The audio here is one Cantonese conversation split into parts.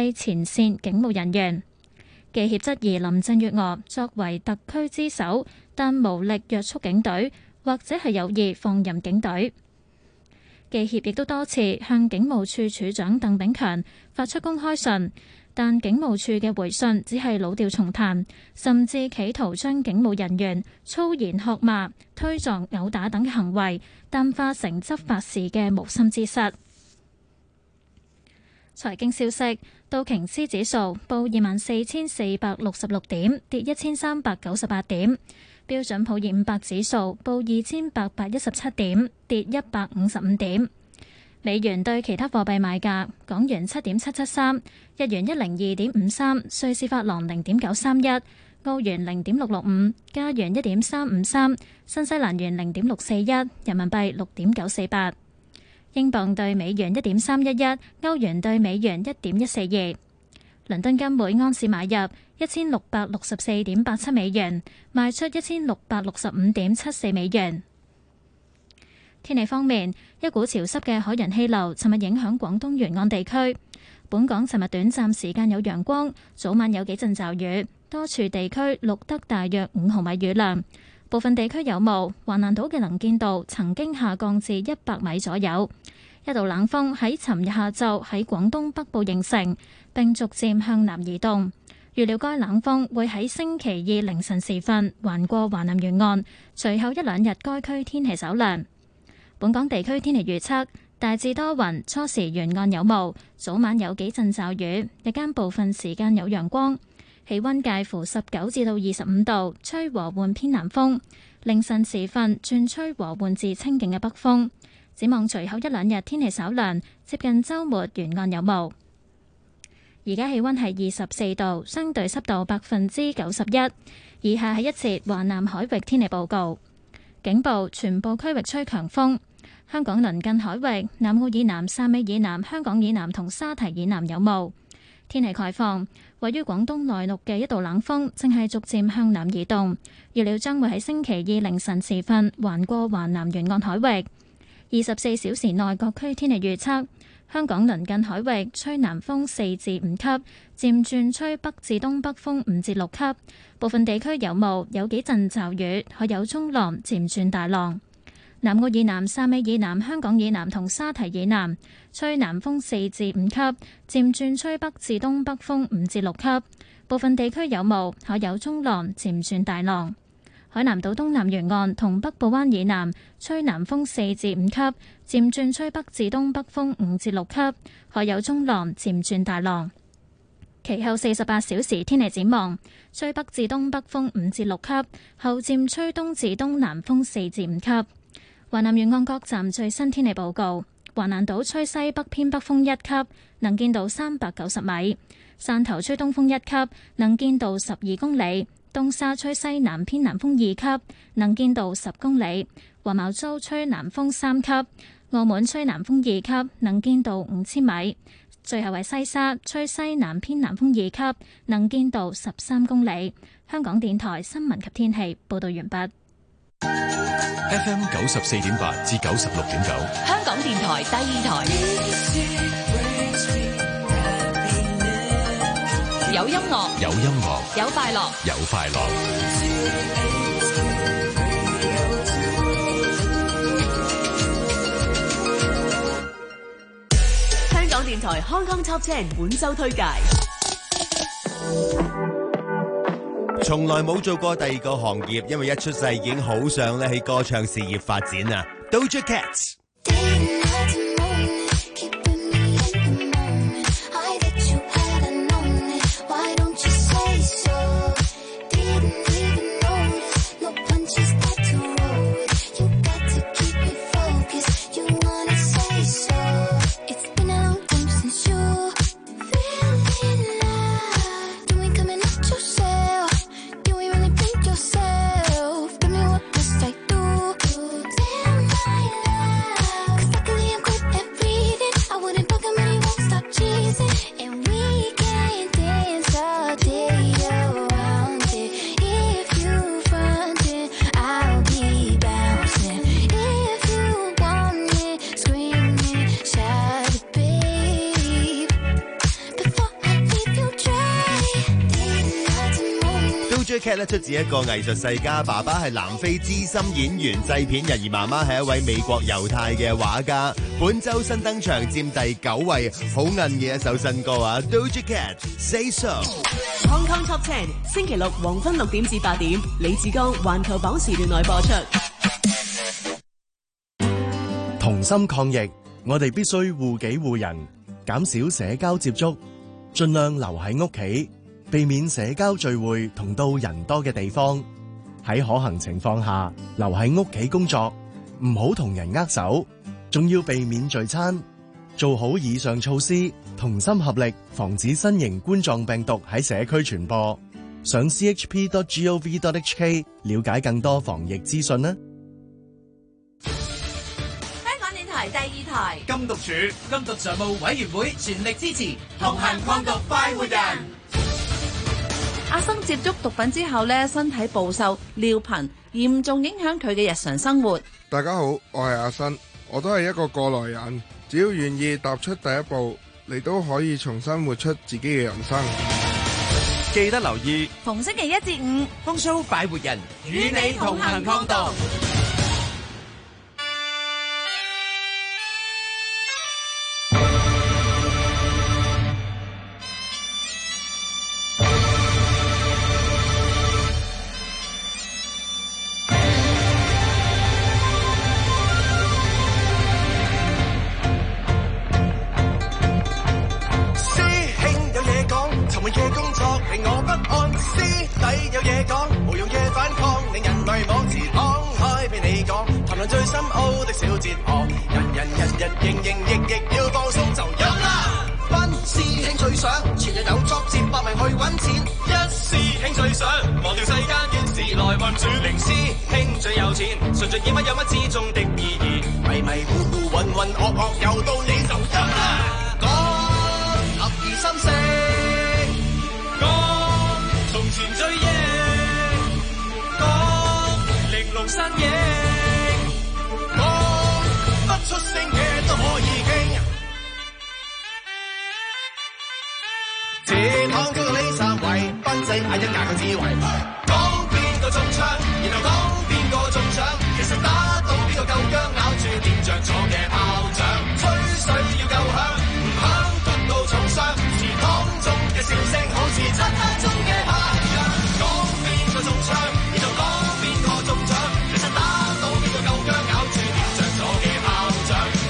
係前線警務人員。記協質疑林鄭月娥作為特區之首，但無力約束警隊，或者係有意放任警隊。記協亦都多次向警務處處長鄧炳強發出公開信，但警務處嘅回信只係老調重彈，甚至企圖將警務人員粗言喝罵、推撞、毆打等嘅行為淡化成執法時嘅無心之失。財經消息，道瓊斯指數報24,466點，跌1398點；標準普爾500指數報2817點，跌155點。美元對其他貨幣買價：港元7.773，日元102.53，瑞士法郎0.931，澳元0.665，加元1.353，新西蘭元0.641，人民幣6.948。英鎊對美元1.311，歐元對美元1.142。倫敦金每安士買入1664.87美元，賣出1665.74美元。天氣方面，一股潮濕嘅海洋氣流尋日影響廣東沿岸地區。本港尋日短暫時間有陽光，早晚有幾陣驟雨，多處地區錄得大約5毫米雨量。部分地區有霧，橫瀾島嘅能見度曾經下降至100米左右。一道冷鋒喺尋日下晝喺廣東北部形成，並逐漸向南移動。預料該冷鋒會喺星期二凌晨時分橫過華南沿岸，隨後一兩日該區天氣稍涼。本港地區天氣預測大致多雲，初時沿岸有霧，早晚有幾陣驟雨，日間部分時間有陽光。氣溫介乎19至到25度，吹和緩偏南風。凌晨時分轉吹和緩至清勁嘅北風。展望隨後一兩日天氣稍涼，接近週末沿岸有霧。而家氣溫係24度，相對濕度91%。以下係一節華南海域天氣報告。警報：全部區域吹強風。香港鄰近海域、南澳以南、汕尾以南、香港以南同沙堤以南有霧。天氣概況：位於廣東內陸嘅一道冷鋒正係逐漸向南移動，預料將會喺星期二凌晨時分橫過華南沿岸海域。24小時內各區天氣預測：香港鄰近海域吹南風4至5級，漸轉吹北至東北風5至6級，部分地區有霧，有幾陣驟雨，海有中浪，漸轉大浪。南澳以南、汕尾以南、香港以南同沙堤以南吹南風4至5級，漸轉吹北至東北風5至6級，部分地區有霧，海有中浪，漸轉大浪。海南島東南沿岸同北部灣以南吹南風4至5級，漸轉吹北至東北風5至6級，海有中浪，漸轉大浪。其後48小時天氣展望：吹北至東北風5至6級，後漸吹東至東南風4至5級。華南沿岸各站最新天氣報告：橫瀾島吹西北偏北風1級，能見度390米；汕頭吹東風1級，能見度12公里；東沙吹西南偏南風2級，能見度10公里；黃茅洲吹南風3級；澳門吹南風2級，能見度5000米；最後係西沙吹西南偏南風2級，能見度13公里。香港電台新聞及天氣報道完畢。 FM 94.8至96.9， 香港電台第二台，有音樂， 有音樂， 有快樂， 有快樂。 香港電台 Hong Kong Top 10本周推介。 從來冇做過第二個行業，因為一出世已經好想咧喺歌唱事業發展啊。Doja Cat。 Doja Cat 咧出自一個藝術世家，爸爸係南非資深演員、製片人，而媽媽係一位美國猶太嘅畫家。本周新登場佔第9位，好韌嘅一首新歌啊 ！Doja Cat Say So。Hong Kong Top 10星期六黃昏6點至8點，李志剛環球榜時段內播出。 同心抗疫，我哋必須護己護人，減少社交接觸，盡量留喺屋企，避免社交聚會同到人多嘅地方。喺可行情況下，留喺屋企工作，唔好同人握手，仲要避免聚餐。做好以上措施，同心合力，防止新型冠狀病毒喺社區傳播。上 chp.gov.hk 了解更多防疫資訊啦。 第2台禁毒處禁毒常務委員會全力支持，同行抗毒快活人。 阿生接觸毒品之後呢，身體暴瘦、尿頻，嚴重影響佢嘅日常生活。 大家好，我係阿生，我都係一個過來人，只要願意踏出第一步，你都可以重新活出自己嘅人生。 記得留意逢星期1至5， 風騷快活人與你同行抗毒。 最深奧的小哲學，人營亦要放鬆就有啦。班師兄最想全日有作接百名去揾錢，一師兄最想忘掉世間怨事來運轉，零師兄最有錢，順著演乜有乜之中的意義，迷迷糊糊渾渾噩噩又到你就有啦。講合二心聲，講從前追憶，講玲瓏身影。出聲嘅都可以傾，這趟叫你三圍，賓仔嗌一架個智慧，講邊個中槍，然後講邊個中獎，其實打到邊個夠薑，咬住掂着咗嘅炮仗，吹水要夠響，唔響得到重傷，池塘中嘅笑聲好似漆黑中嘅太陽，講邊個中槍，然後講邊個中獎，其實打到邊個夠薑，咬住掂着咗嘅炮仗。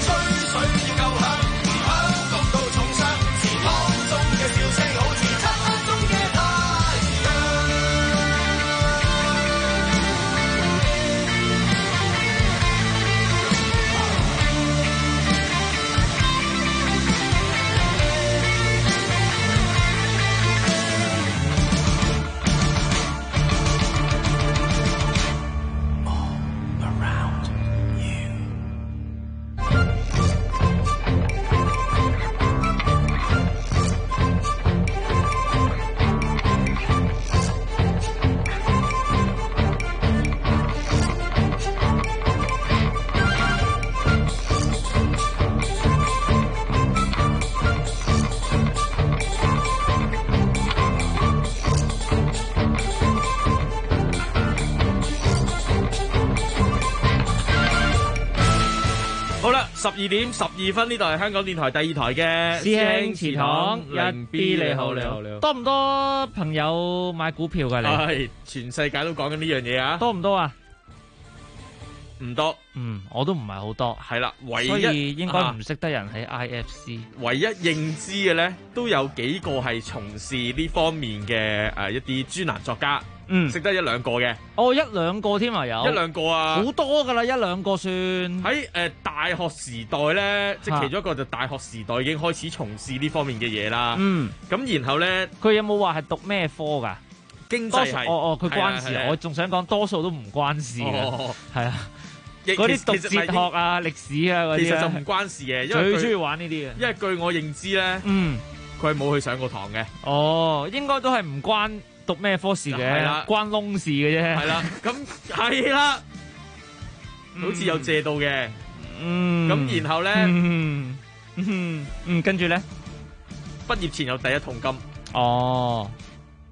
12點12分，呢度係香港電台第2台嘅師兄祠堂 1 B， 你好，你好，你好。 多唔多朋友買股票㗎？你係全世界都講緊呢樣嘢啊！ 多唔多啊？ 唔多， 我都唔係好多。 係啦，唯一所以應該唔識得人喺 IFC。 唯一認知嘅咧，都有幾個係從事呢方面嘅一啲專欄作家。識得1、2個嘅。 哦，1、2個添啊，有 1、2個啊， 好多噶啦，1、2個算。 喺大學時代咧，即係其中一個就大學時代已經開始從事呢方面嘅嘢啦。咁然後咧， 佢有冇話係讀咩科噶？ 經濟系。 佢關事。我仲想講多數都唔關事嘅。係啊，嗰啲讀哲學啊、歷史啊嗰啲， 其實就唔關事嘅，因為最中意玩呢啲嘅。 因為據我認知咧，佢係冇去上過堂嘅。 哦，應該都係唔關讀咩科事嘅，關窿事嘅啫。 係啦，咁係啦，好似有借到嘅。咁然後咧， 跟住咧， 畢業前有第一桶金。 哦，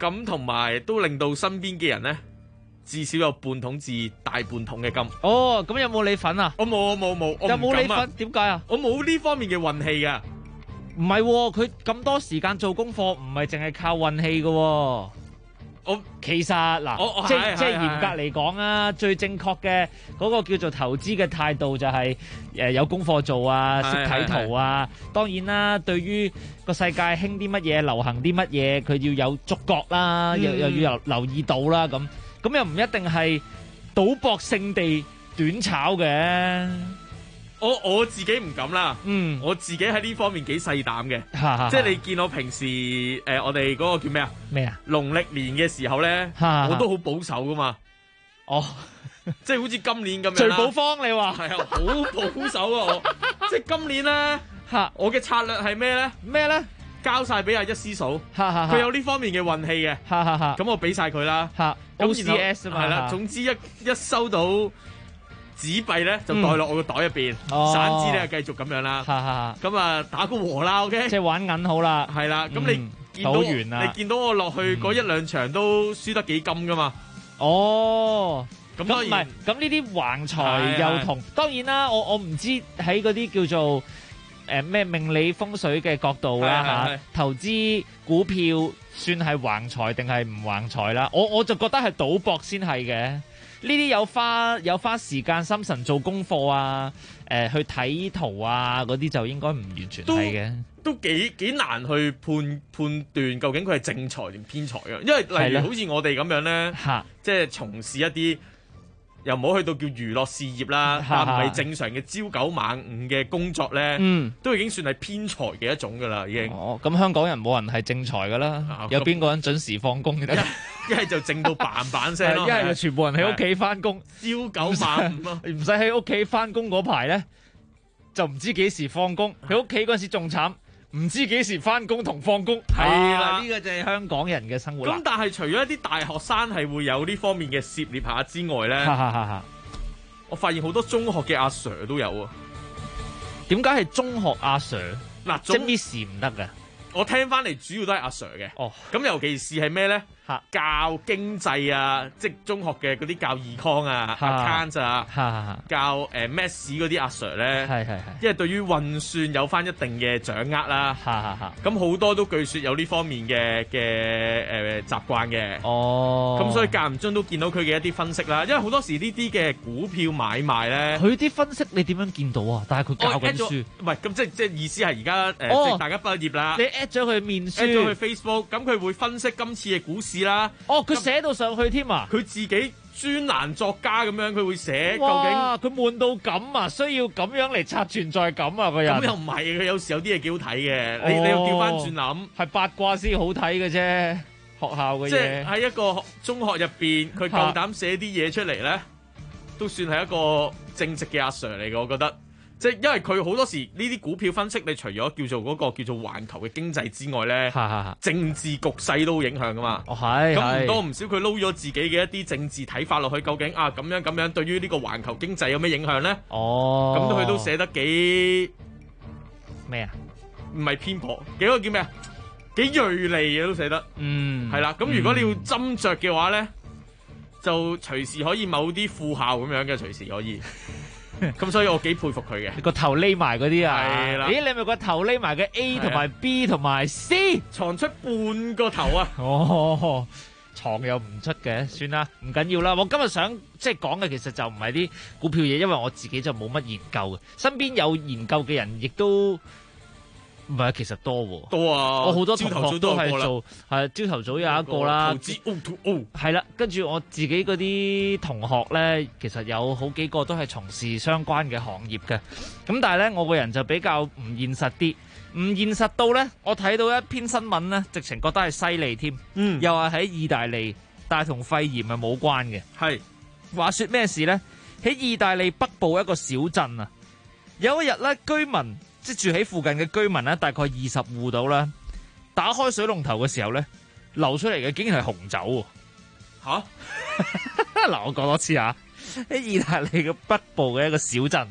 咁同埋都令到身邊嘅人咧，至少有半桶至大半桶嘅金。 哦，咁有冇你份啊？ 我冇， 有冇你份？點解啊？ 我冇呢方面嘅運氣噶。 唔係，佢咁多時間做功課，唔係淨係靠運氣噶。其實嗱，即係嚴格嚟講啊，最正確嘅嗰個叫做投資嘅態度就係有功課做啊，識睇圖啊。當然啦，對於個世界興啲乜嘢、流行啲乜嘢，佢要有觸覺啦，又要留意到啦。咁又唔一定係賭博勝地短炒嘅。 我自己唔敢啦，我自己喺呢方面幾細膽嘅，即係你見我平時我哋嗰個叫咩啊？咩啊？農曆年嘅時候咧，我都好保守噶嘛。哦，即係好似今年咁樣。 聚寶方你話係啊，好保守啊！我即係今年咧，我嘅策略係咩咧？ 咩咧？ 交晒俾阿一師嫂，佢有呢方面嘅運氣嘅，咁我俾晒佢啦。 OCS 啊嘛， 係啦，總之一收到紙幣咧就袋落我個袋入邊，散紙咧就繼續咁樣啦。咁啊打個和啦 ，OK， 即係玩銀好啦。 係啦，咁你見到我落去嗰一兩場都輸得幾金噶嘛？ 哦， 咁當然咁呢啲橫財又同當然啦，我唔知喺嗰啲叫做咩命理風水嘅角度啦嚇，投資股票算係橫財定係唔橫財啦？我就覺得係賭博先係嘅。呢啲有花時間心神做功課啊，去睇圖啊嗰啲就應該唔完全係嘅， 都幾難去判斷究竟佢係正財定偏財嘅，因為例如好似我哋咁樣咧，即係從事一啲又唔好去到叫娛樂事業啦，但唔係正常嘅朝九晚五嘅工作咧，都已經算係偏財嘅一種噶啦，已經。 哦，咁香港人冇人係正財噶啦，有邊個人準時放工嘅？ 一係就正到嘭嘭聲咯， 一係就全部人喺屋企翻工， 朝九晚五咯， 唔使喺屋企翻工嗰排咧，就唔知幾時放工。喺屋企嗰陣時仲慘，唔知幾時翻工同放工。係啦，呢個就係香港人嘅生活啦。 咁但係除咗一啲大學生係會有呢方面嘅涉獵下之外咧，我發現好多中學嘅阿 Sir 都有啊。 點解係中學阿 Sir？ 嗱，即係 Miss 唔得㗎。 我聽翻嚟主要都係阿 Sir 嘅。哦，咁尤其是係咩咧？教經濟啊，即係中學嘅嗰啲教 econ 啊、account 啊，教Maths 嗰啲阿 Sir 咧，因為對於運算有翻一定嘅掌握啦，咁好多都據說有呢方面嘅習慣嘅。哦，咁所以間唔中都見到佢嘅一啲分析啦。因為好多時呢啲嘅股票買賣咧， 佢啲分析你點樣見到啊？但係佢教緊書， 唔係咁即係意思係而家即係大家畢業啦， 你 at 咗佢面書 ，at 咗佢 Facebook， 咁佢會分析今次嘅股市啦。 哦，佢寫到上去添啊！ 佢自己專欄作家咁樣，佢會寫究竟佢悶到咁啊，需要咁樣嚟刷存在感啊！個人咁又唔係，佢有時有啲嘢幾好睇嘅。你又調翻轉諗， 係八卦先好睇嘅啫。學校嘅嘢， 即係喺一個中學入邊，佢夠膽寫啲嘢出嚟咧，都算係一個正直嘅阿 Sir 嚟嘅，我覺得。即係因為佢好多時呢啲股票分析，你除咗叫做嗰個叫做環球嘅經濟之外咧，政治局勢都影響噶嘛。哦，係。咁唔多唔少，佢撈咗自己嘅一啲政治睇法落去，究竟啊咁樣對於呢個環球經濟有咩影響咧？哦。咁佢都寫得幾咩啊？ 唔係偏頗，幾個叫咩啊？幾銳利嘅都寫得。係啦。咁如果你要斟酌嘅話咧，就隨時可以某啲副校咁樣嘅，隨時可以。咁所以我幾佩服佢嘅， 個頭匿埋嗰啲啊， 係啦。 咦，你咪個頭匿埋嘅 A 同埋 B 同埋 C， 藏出半個頭啊！ 哦，藏又唔出嘅，算啦，唔緊要啦。我今日想即係講嘅其實就唔係啲股票嘢，因為我自己就冇乜研究嘅，身邊有研究嘅人亦都唔係，其實多啊！ 我好多同學都係做，係朝頭早有一個啦， 投資 O2O 係啦。跟住我自己嗰啲同學咧，其實有好幾個都係從事相關嘅行業嘅。咁但係咧，我個人就比較唔現實啲，唔現實到咧，我睇到一篇新聞咧，直情覺得係犀利添。又係喺意大利，但係同肺炎係冇關嘅。係話說咩事咧？喺意大利北部一個小鎮啊，有一日咧，居民即住喺附近嘅居民咧，大概20戶到啦。打開水龍頭嘅時候咧，流出嚟嘅竟然係紅酒喎！嚇！嗱，我講多次啊，喺意大利嘅北部嘅一個小鎮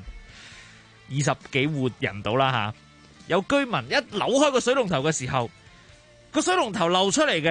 ，20幾戶人到啦嚇。有居民一扭開個水龍頭嘅時候，個水龍頭流出嚟嘅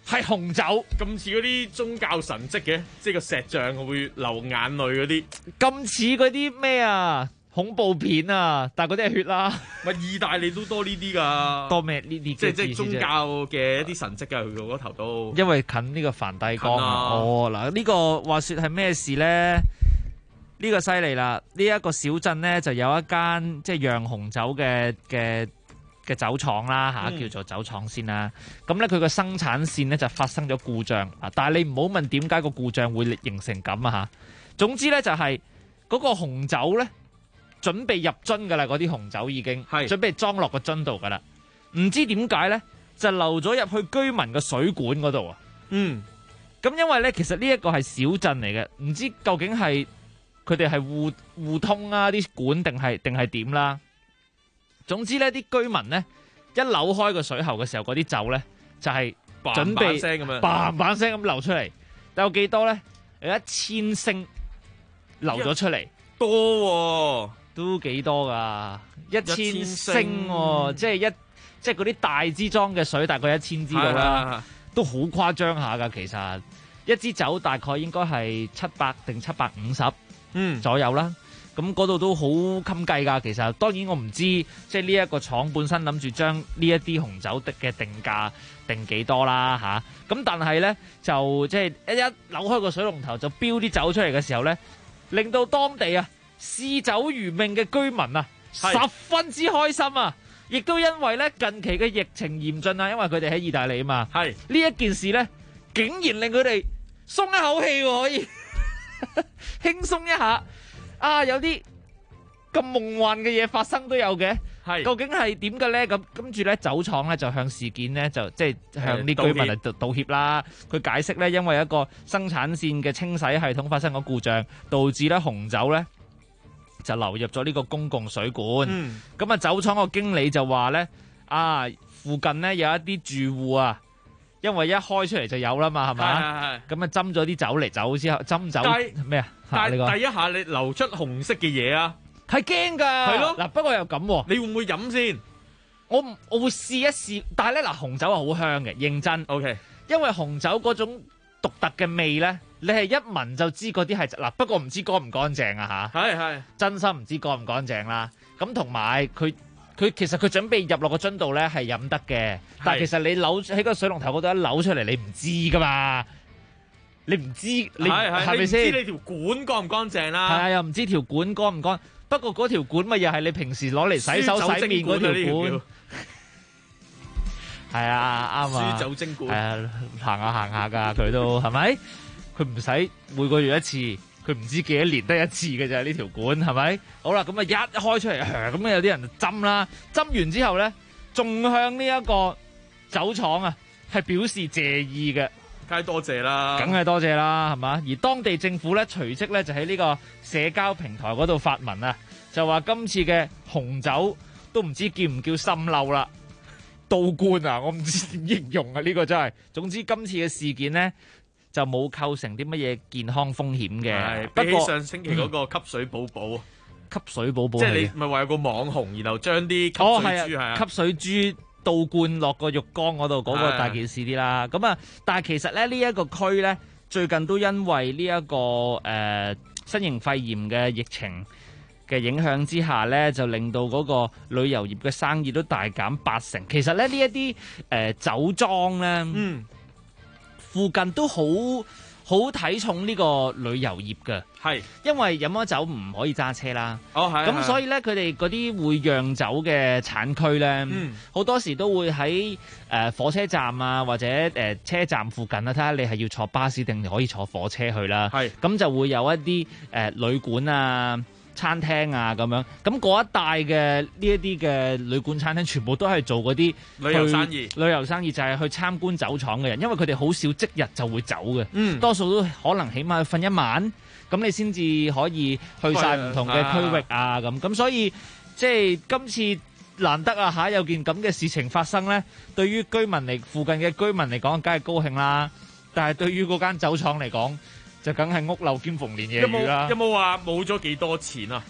係紅酒， 咁似嗰啲宗教神蹟嘅，即係個石像會流眼淚嗰啲， 咁似嗰啲咩啊恐怖片啊，但係嗰啲係血啦。 咪意大利都多呢啲㗎， 多咩呢啲？ 即係宗教嘅一啲神蹟㗎，佢嗰頭都因為近呢個梵蒂岡啊。哦，嗱呢個話說係咩事咧？呢個犀利啦！呢一個小鎮咧就有一間即係釀紅酒嘅酒廠啦嚇，叫做酒廠先啦。咁咧佢個生產線咧就發生咗故障啊！但係你唔好問點解個故障會形成咁啊嚇。總之咧就係嗰個紅酒咧準備入樽㗎啦，嗰啲紅酒已經準備裝落個樽度㗎啦。唔知點解咧就流咗入去居民嘅水管嗰度啊！咁因為咧其實呢一個係小鎮嚟嘅，唔知究竟係佢哋係互通啊啲管定係點啦。總之咧，啲居民咧一扭開個水喉嘅時候，嗰啲酒咧就係準備嘭聲咁流出嚟。但有幾多咧？有1000升流咗出嚟， 多喎， 都幾多㗎？1000升喎，即係嗰啲大支裝嘅水，大概1000支到啦，都好誇張下㗎。其實一支酒大概應該係700定750左右啦。咁嗰度都好襟計㗎，其實當然我唔知，即係呢一個廠本身諗住將呢一啲紅酒嘅定價定幾多啦嚇。咁但係咧就即係一扭開個水龍頭就飆啲酒出嚟嘅時候咧，令到當地啊視酒如命嘅居民啊十分之開心啊！亦都因為咧近期嘅疫情嚴峻啊，因為佢哋喺意大利啊嘛，呢一件事咧竟然令佢哋鬆一口氣喎，可以輕鬆一下。有啲咁夢幻嘅嘢發生都有嘅，究竟係點嘅咧？咁跟住咧，酒廠咧就向事件咧就即係向啲居民嚟道歉啦。佢解釋咧，因為一個生產線嘅清洗系統發生咗故障，導致咧紅酒咧就流入咗呢個公共水管。咁酒廠個經理就話咧，附近咧有一啲住戶啊，因為一開出嚟就有啦嘛，係咪？咁斟咗啲酒嚟走之後，斟酒咩啊？ 但係第一下你流出紅色嘅嘢啊， 係驚㗎。係咯，嗱不過又咁， 你會唔會飲先？ 我會試一試，但係咧紅酒係好香嘅，認真。OK，因為紅酒嗰種獨特嘅味咧，你係一聞就知嗰啲係嗱，不過唔知乾唔乾淨啊嚇。係真心唔知乾唔乾淨啦。咁同埋佢其實佢準備入落個樽度咧係飲得嘅，但係其實你扭喺個水龍頭嗰度一扭出嚟，你唔知㗎嘛。你唔知你係咪先？ 你唔知你條管乾唔乾淨啦？ 係又唔知條管乾唔乾。不過嗰條管咪又係你平時攞嚟洗手洗面嗰條管。係啊，啱啊。輸酒精管。係啊，行下㗎，佢都係咪？佢唔使每個月一次，佢唔知幾多年得一次嘅啫。呢條管係咪？好啦，咁啊一開出嚟，咁有啲人就斟啦。斟完之後咧，仲向呢一個酒廠啊係表示謝意嘅。 梗係多謝啦， 梗係多謝啦，係嘛？而當地政府咧，隨即咧就喺呢個社交平台嗰度發文啊，就話今次嘅紅酒都唔知叫唔叫滲漏啦，倒灌啊，我唔知點形容啊，呢個真係。總之今次嘅事件呢，就冇構成啲乜嘢健康風險嘅。 比起上星期嗰個吸水寶寶， 吸水寶寶， 即係你咪話有個網紅，然後將啲吸水豬吸水豬倒灌落個浴缸嗰度，嗰個大件事啲啦。咁啊，但係其實咧呢一個區咧，最近都因為呢一個新型肺炎嘅疫情嘅影響之下咧，就令到嗰個旅遊業嘅生意都大減80%。其實咧呢一啲酒莊咧，附近都好睇重呢個旅遊業嘅，係因為飲咗酒唔可以揸車啦。咁所以咧佢哋嗰啲會釀酒嘅產區咧，好多時都會喺火車站啊或者車站附近啊，睇下你係要坐巴士定可以坐火車去啦。咁就會有一啲旅館啊、餐廳啊咁樣，咁嗰一帶嘅呢一啲嘅旅館餐廳全部都係做嗰啲旅遊生意。 旅遊生意就係去參觀酒廠嘅人，因為佢哋好少即日就會走嘅，多數都可能起碼瞓一晚，咁你先至可以去晒唔同嘅區域啊咁所以即係今次難得啊嚇有件咁嘅事情發生咧，對於居民嚟附近嘅居民嚟講，梗係高興啦，但係對於嗰間酒廠嚟講，就梗係屋漏兼逢連夜雨啦。 有冇話冇咗幾多錢啊？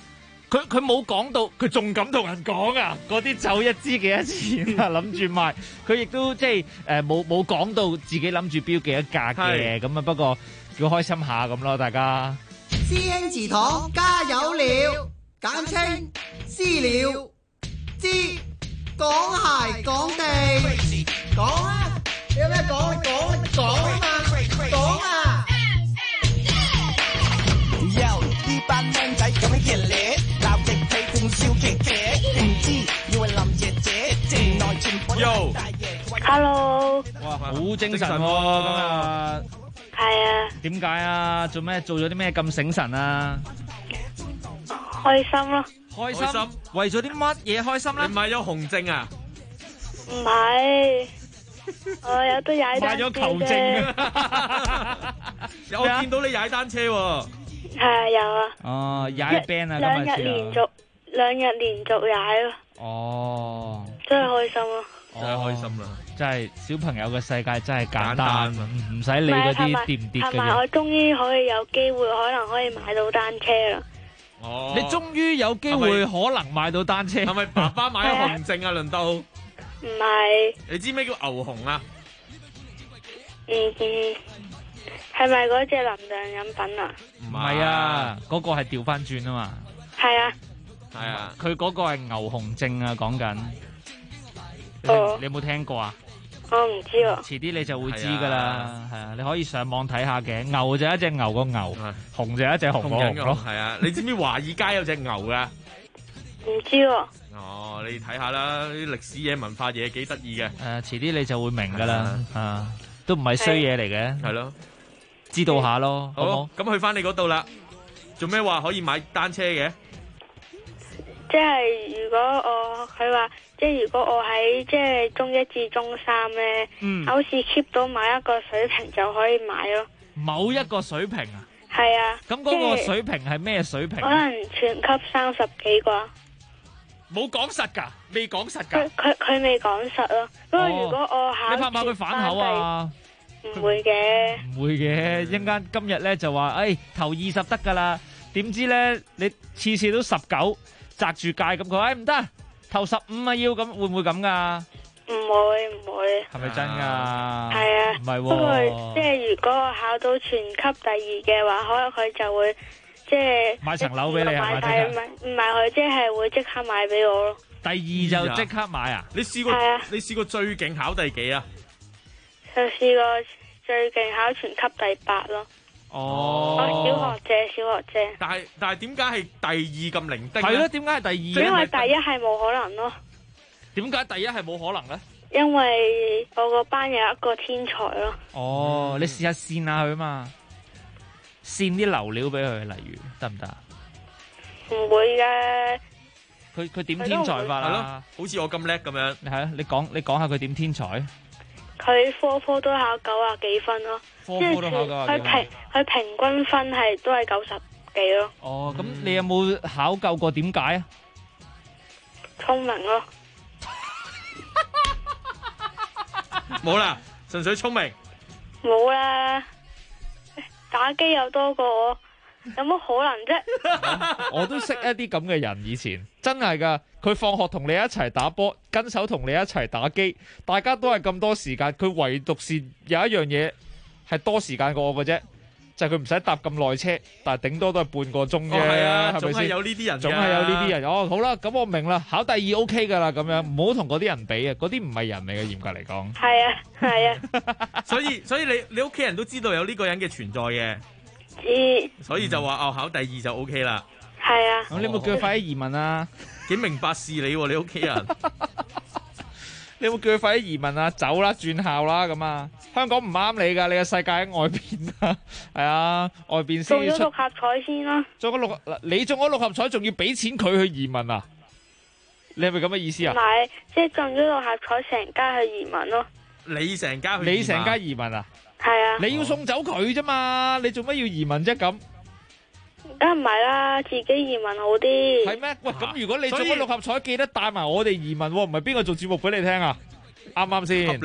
佢冇講到，佢仲敢同人講啊！嗰啲酒一支幾多錢啊？諗住賣，佢亦都即係冇講到自己諗住標幾多價嘅，咁啊不過叫開心下咁咯，大家。 師兄祠堂加油了，簡稱私了，知講鞋講地，講啊！你有咩講？你講啊嘛，講啊！ 呢班靚仔咁樣熱烈，鬧極氣歡笑極極，唔知以為林爺姐靜內前輩。 Hello， 哇，好精神喎今日。 係啊。 點解啊？做咩？做咗啲咩咁醒神啊？ 開心咯。 開心？為咗啲乜嘢開心咧？ 你買咗紅證啊？ 唔係，我有得踩單車啫。買咗球證。 我見到你踩單車喎。 係啊，有啊。 哦，踩 band 啊， 兩日連續踩咯。 哦。 真係開心咯。 真係開心啦！ 真係小朋友嘅世界真係簡單，唔使理嗰啲跌唔跌嘅嘢。 同埋我終於可以有機會，可能可以買到單車啦。 哦！ 你終於有機會可能買到單車， 係咪爸爸買咗紅證啊？輪到唔係。 你知咩叫牛紅啊？ 係咪嗰隻能量飲品啊？ 唔係啊，嗰個係調翻轉啊嘛。 係啊。 係啊， 佢嗰個係牛紅證啊，講緊。你有冇聽過啊？ 我唔知喎。 遲啲你就會知噶啦，係啊，你可以上網睇下嘅。牛就一隻牛個牛，紅就一隻紅個紅咯。 係啊，你知唔知華爾街有隻牛噶？ 唔知喎。 哦，你睇下啦，啲歷史嘢、文化嘢幾得意嘅。 遲啲你就會明噶啦，啊，都唔係衰嘢嚟嘅。 係咯， 知道下咯，好唔好？ 咁去翻你嗰度啦。做咩話可以買單車嘅？ 即係如果佢話，即係如果我喺即係中一至中三咧，好似 keep 到某一個水平就可以買咯。 某一個水平啊？ 係啊。 咁嗰個水平係咩水平？ 可能全級30幾啩。 冇講實㗎，未講實㗎。 佢未講實咯。不過如果我考， 你怕唔怕佢反口啊？ 唔會嘅。 唔會嘅，一陣間今日咧就話，頭20得㗎啦。點知咧你次次都19。擲住界咁佢，唔得，頭15啊要咁，會唔會咁噶？ 唔會。 係咪真噶？ 係啊。 唔係喎。 不過即係如果我考到全級第2嘅話，可能佢就會即係買層樓俾你係咪？ 唔係佢即係會即刻買俾我咯。 第2就即刻買啊？ 你試過最勁考第幾啊？ 就試過最勁考全級第8咯。 哦， 小學姐， 但係點解係第2咁零丁咧？ 係咯，點解係第2？ 因為第1係冇可能咯。 點解第1係冇可能咧？ 因為我個班有一個天才咯。 哦，你試下扇下佢嘛，扇啲流料俾佢，例如得唔得啊？ 唔會嘅。 佢點天才法啊？ 好似我咁叻咁樣。 係啊，你講下佢點天才？ 佢科科都考90幾分咯， 科科都考90幾分。 佢平均分係都係90幾咯。 哦，咁你有冇考究過點解啊？ 聰明咯。 冇啦，純粹聰明。 冇啦，打機又多過我，有乜可能啫？ 我都識一啲咁嘅人，以前真係噶。佢放學同你一齊打波，跟手同你一齊打機，大家都係咁多時間，佢唯獨是有一樣嘢係多時間過我嘅啫，就係佢唔使搭咁耐車，但係頂多都係半個鐘啫。係啊，係咪先？ 總係有呢啲人， 總係有呢啲人。哦，好啦，咁我明啦，考第2 OK 噶啦，咁樣唔好同嗰啲人比啊，嗰啲唔係人嚟嘅，嚴格嚟講。 係啊。 所以你屋企人都知道有呢個人嘅存在嘅。所以就話考第2就 OK 啦。 係啊。 咁你有冇叫佢快啲移民啊？ 幾明白事理喎，你屋企人。 你有冇叫佢快啲移民啊？走啦，轉校啦，咁啊！香港唔啱你噶，你嘅世界喺外邊啊，係啊，外邊先中咗6合彩先啦。 你中咗6合彩，仲要俾錢佢去移民啊？你係咪咁嘅意思啊？ 唔係，即係中咗6合彩，成家去移民咯。 你成家移民啊？ 係啊。 你要送走佢啫嘛？你做乜要移民啫？咁梗唔係啦，自己移民好啲。 係咩？喂，咁如果你中咗6合彩，記得帶埋我哋移民喎，唔係邊個做節目俾你聽啊？啱啱先？ 合理。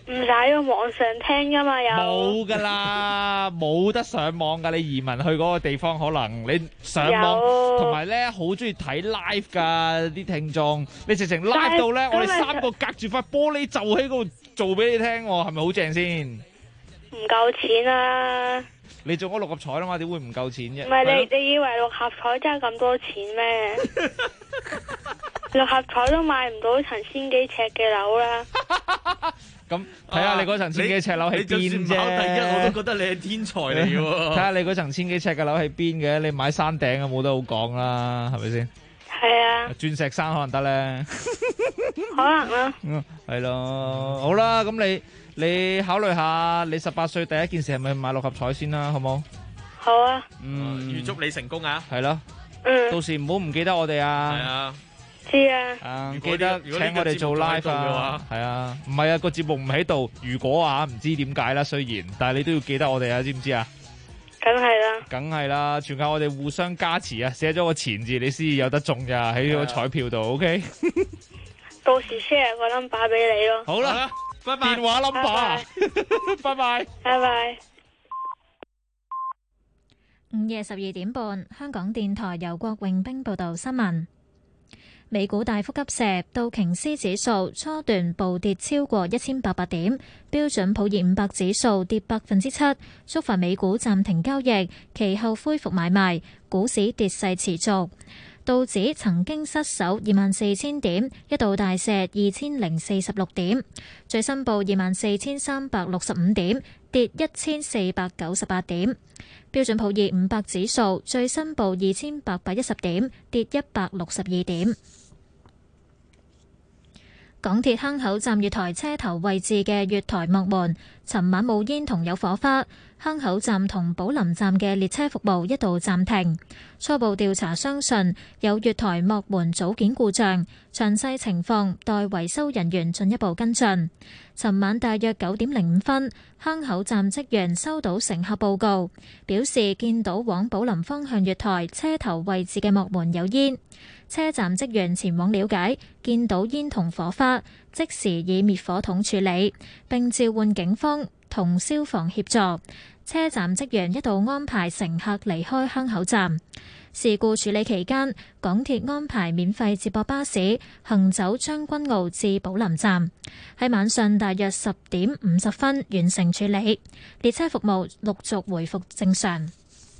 唔使喺網上聽噶嘛，有冇噶啦，冇得上網噶。你移民去嗰個地方，可能你上網，同埋咧好中意睇 live 噶啲聽眾。你直情 live 到咧，我哋3個隔住塊玻璃就喺嗰度做俾你聽，係咪好正先？ 唔夠錢啊！ 你中咗6合彩啦嘛，點會唔夠錢啫？ 唔係你以為6合彩真係咁多錢咩？6合彩都買唔到層千幾尺嘅樓啦。 咁睇下你嗰層千幾尺樓喺邊啫？ 你就算考第一，我都覺得你係天才嚟嘅喎。 睇下你嗰層千幾尺嘅樓喺邊嘅？你買山頂啊，冇得好講啦，係咪先？ 係啊。 鑽石山可能得咧。 可能啦。 係咯，好啦，咁你考慮下，你18歲第一件事係咪買6合彩先啦，好冇？ 好啊。 預祝你成功啊！ 係咯。到時唔好唔記得我哋啊。係啊。 知啊。 記得請我哋做 live 啊。係啊，唔係啊，個節目唔喺度，如果啊唔知點解啦，雖然，但係你都要記得我哋啊，知唔知啊？ 梗係啦。 梗係啦，全靠我哋互相加持啊！寫咗個錢字，你先有得中咋喺個彩票度 ，OK？ 到時 share 個 number 俾你咯。 好啦，拜拜。電話 number，拜拜。 拜拜。 午夜12點半，香港電台由郭永兵報道新聞。美股大幅急瀉，道瓊斯指數初段暴跌超過1800點，標準普爾500指數跌7%，觸發美股暫停交易，其後恢復買賣，股市跌勢持續。道指曾經失守24000點，一度大瀉2046點，最新報24365點，跌1498點。標準普爾500指數最新報2810點，跌162點。港鐵坑口站月台車頭位置嘅月台幕門，尋晚冒煙同有火花，坑口站同寶林站嘅列車服務一度暫停。初步調查相信有月台幕門組件故障，詳細情況待維修人員進一步跟進。尋晚大約9點05分，坑口站職員收到乘客報告，表示見到往寶林方向月台車頭位置嘅幕門有煙。車站職員前往了解，見到煙同火花，即時以滅火筒處理，並召喚警方同消防協助。車站職員一度安排乘客離開坑口站。事故處理期間，港鐵安排免費接駁巴士行走將軍澳至寶林站，喺晚上大約10點50分完成處理，列車服務陸續回復正常。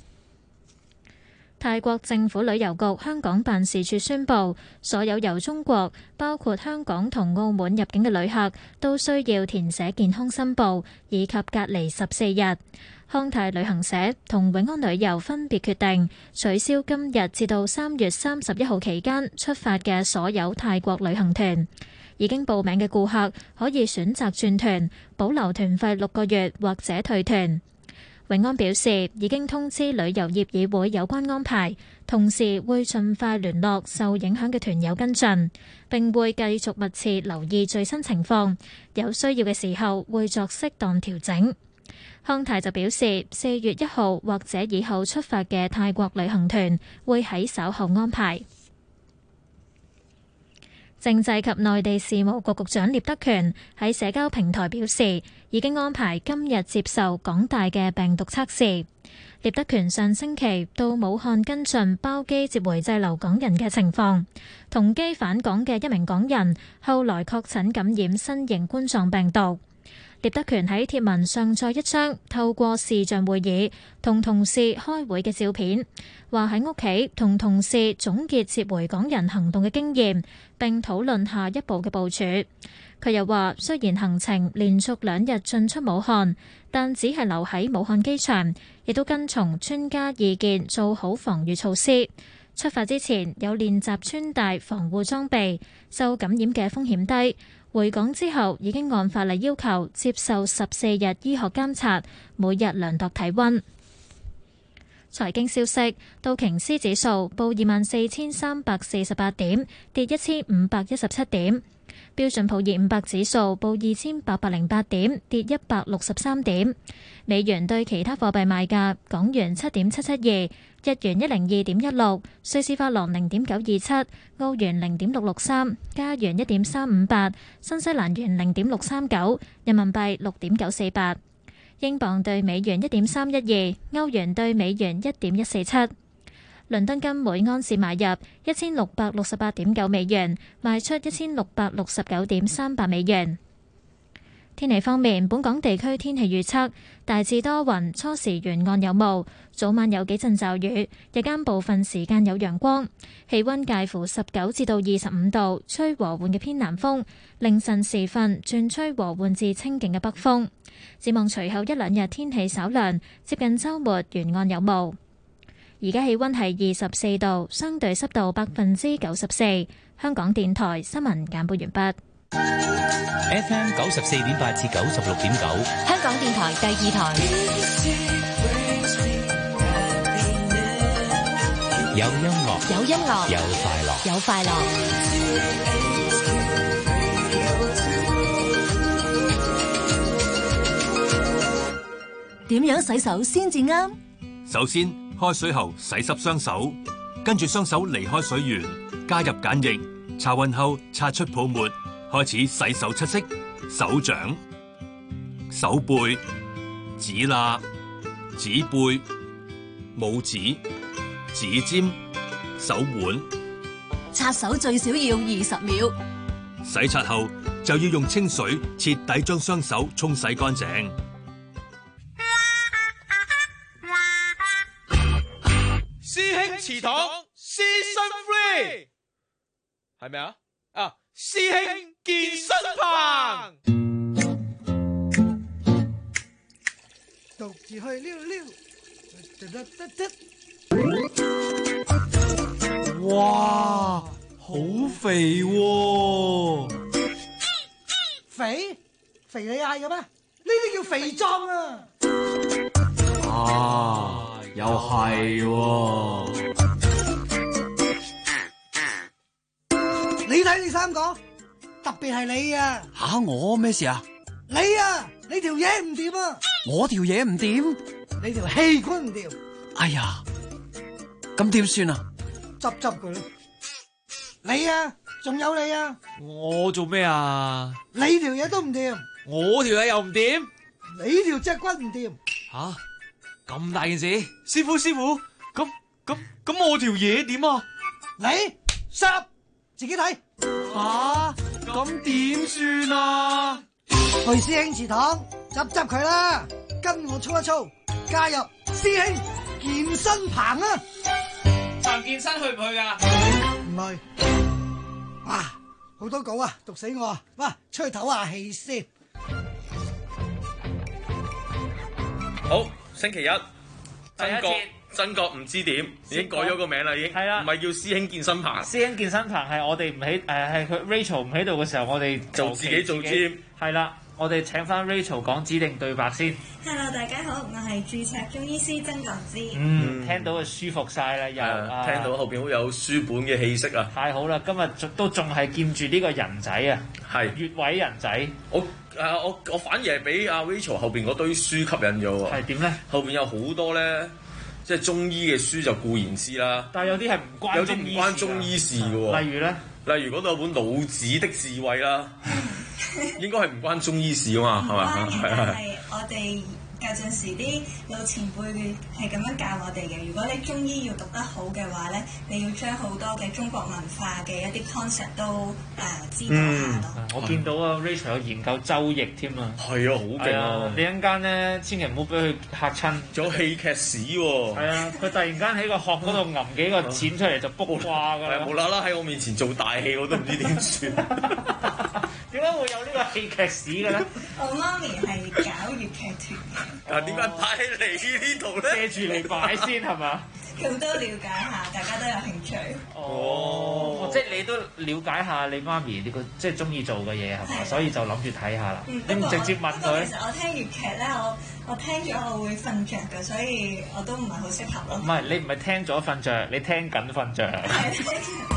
泰國政府旅遊局香港辦事處宣布，所有由中國包括香港同澳門入境嘅旅客都需要填寫健康申報以及隔離14日。康泰旅行社同永安旅遊分別決定取消今日至到3月31號期間出發嘅所有泰國旅行團。已經報名嘅顧客可以選擇轉團，保留團費6個月或者退團。永安表示已經通知旅遊業議會有關安排，同時會盡快聯絡受影響嘅團友跟進，並會繼續密切留意最新情況，有需要嘅時候會作適當調整。康泰就表示4月1號或者以後出發嘅泰國旅行團會喺稍後安排。政制及內地事務局局長聶德權喺社交平台表示，已經安排今日接受港大嘅病毒測試。聶德權上星期到武漢跟進包機接回滯留港人嘅情況，同機返港嘅一名港人後來確診感染新型冠狀病毒。聶德權喺貼文上載一張透過視像會議同同事開會嘅照片，話喺屋企同同事總結接回港人行動嘅經驗，並討論下一步嘅部署。佢又話，雖然行程連續2日進出武漢，但只係留喺武漢機場，亦都跟從專家意見做好防禦措施。出發之前有練習穿戴防護裝備，受感染嘅風險低。回港之後已經按法例要求接受14日醫學監察，每日量度體溫。財經消息，道瓊斯指數報24,348點，跌1517點。 標準普爾500指數報2808點，跌163點。美元對其他貨幣賣價：港元7.772，日元102.16，瑞士法郎0.927，澳元0.663，加元1.358，新西蘭元0.639，人民幣6.948，英鎊對美元1.312，歐元對美元1.147。倫敦金每安士買入1668.9美元，賣出1669.38美元。天氣方面，本港地區天氣預測大致多雲，初時沿岸有霧，早晚有幾陣驟雨，日間部分時間有陽光，氣溫介乎19至到25度，吹和緩嘅偏南風，凌晨時分轉吹和緩至清勁嘅北風。展望隨後一兩日天氣稍涼，接近週末沿岸有霧。而家氣溫係24度，相對濕度94%。香港電台新聞簡報完畢。 FM 94.8至96.9， 香港電台第二台。 有音樂， 有音樂， 有快樂， 有快樂。點樣洗手先至啱？ 首先，開水後洗濕雙手，跟住雙手離開水源，加入鹼液，擦勻後擦出泡沫。開始洗手七式：手掌、手背、指罅、指背、拇指、指尖、手腕。 擦手最少要20秒。 洗刷後就要用清水徹底將雙手沖洗乾淨。 師兄祠堂 Season 3係咪啊？師兄健身棚， 獨自去溜溜， 哇，好肥喎！ 肥你嗌嘅咩？呢啲叫肥壯啊！ 啊，又係喎。 你睇你三個，特別係你啊！ 吓，我咩事啊？ 你啊，你條嘢唔掂啊！ 我條嘢唔掂， 你條氣管唔掂。 哎呀，咁點算啊？ 執佢啦！你啊，仲有你啊！ 我做咩啊？ 你條嘢都唔掂， 我條嘢又唔掂， 你條脊骨唔掂。 吓，咁大件事，師傅，咁我條嘢點啊？ 你濕。自己睇吓，咁點算啊？ 去師兄祠堂執佢啦，跟我操一操，加入師兄健身棚啊！ 彭健身去唔去噶？ 唔去。哇，好多稿啊，讀死我啊！哇，出去唞下氣先。 好，星期一，真覺唔知點，已經改咗個名啦，已經係啦，唔係叫師兄健身棚。 師兄健身棚係我哋唔喺係佢 Rachel 唔喺度嘅時候，我哋就自己做 gym。 係啦，我哋請翻 Rachel 講指定對白先。 Hello， 大家好，我係註冊中醫師曾國芝。 聽到就舒服晒啦，又聽到後邊好有書本嘅氣息啊！ 太好啦，今日都仲係見住呢個人仔啊， 係穴位人仔。 我反而係俾阿 Rachel 後邊嗰堆書吸引咗喎。 係點咧？後邊有好多咧。即係中醫嘅書就固然知啦， 但係有啲係唔關中醫事嘅喎。 例如咧， 例如嗰度有本《老子的智慧》啦，應該係唔關中醫事啊嘛，係咪？ 係我哋舊陣時啲老前輩係咁樣教我哋嘅。如果你中醫要讀得好嘅話咧，你要將好多嘅中國文化嘅一啲 concept 都知道下咯。 我見到啊 Rachel 有研究周易添啊， 係啊，好勁啊！ 你陣間咧，千祈唔好俾佢嚇親。 仲有戲劇史喎。係啊，佢突然間喺個殼嗰度揞幾個錢出嚟就卜卦㗎啦。 無啦啦喺我面前做大戲，我都唔知點算。 點解會有呢個戲劇史嘅咧？ 我媽咪係搞粵劇團嘅。 點解擺嚟呢度咧？ 借住嚟擺先係嘛？ 咁都了解下，大家都有興趣。 即係你都了解下你媽咪呢個即係中意做嘅嘢係嘛？所以就諗住睇下啦。你唔直接問佢。 其實我聽粵劇咧，我聽咗我會瞓着嘅，所以我都唔係好適合咯。 唔係你唔係聽咗瞓着，你聽緊瞓着。 聽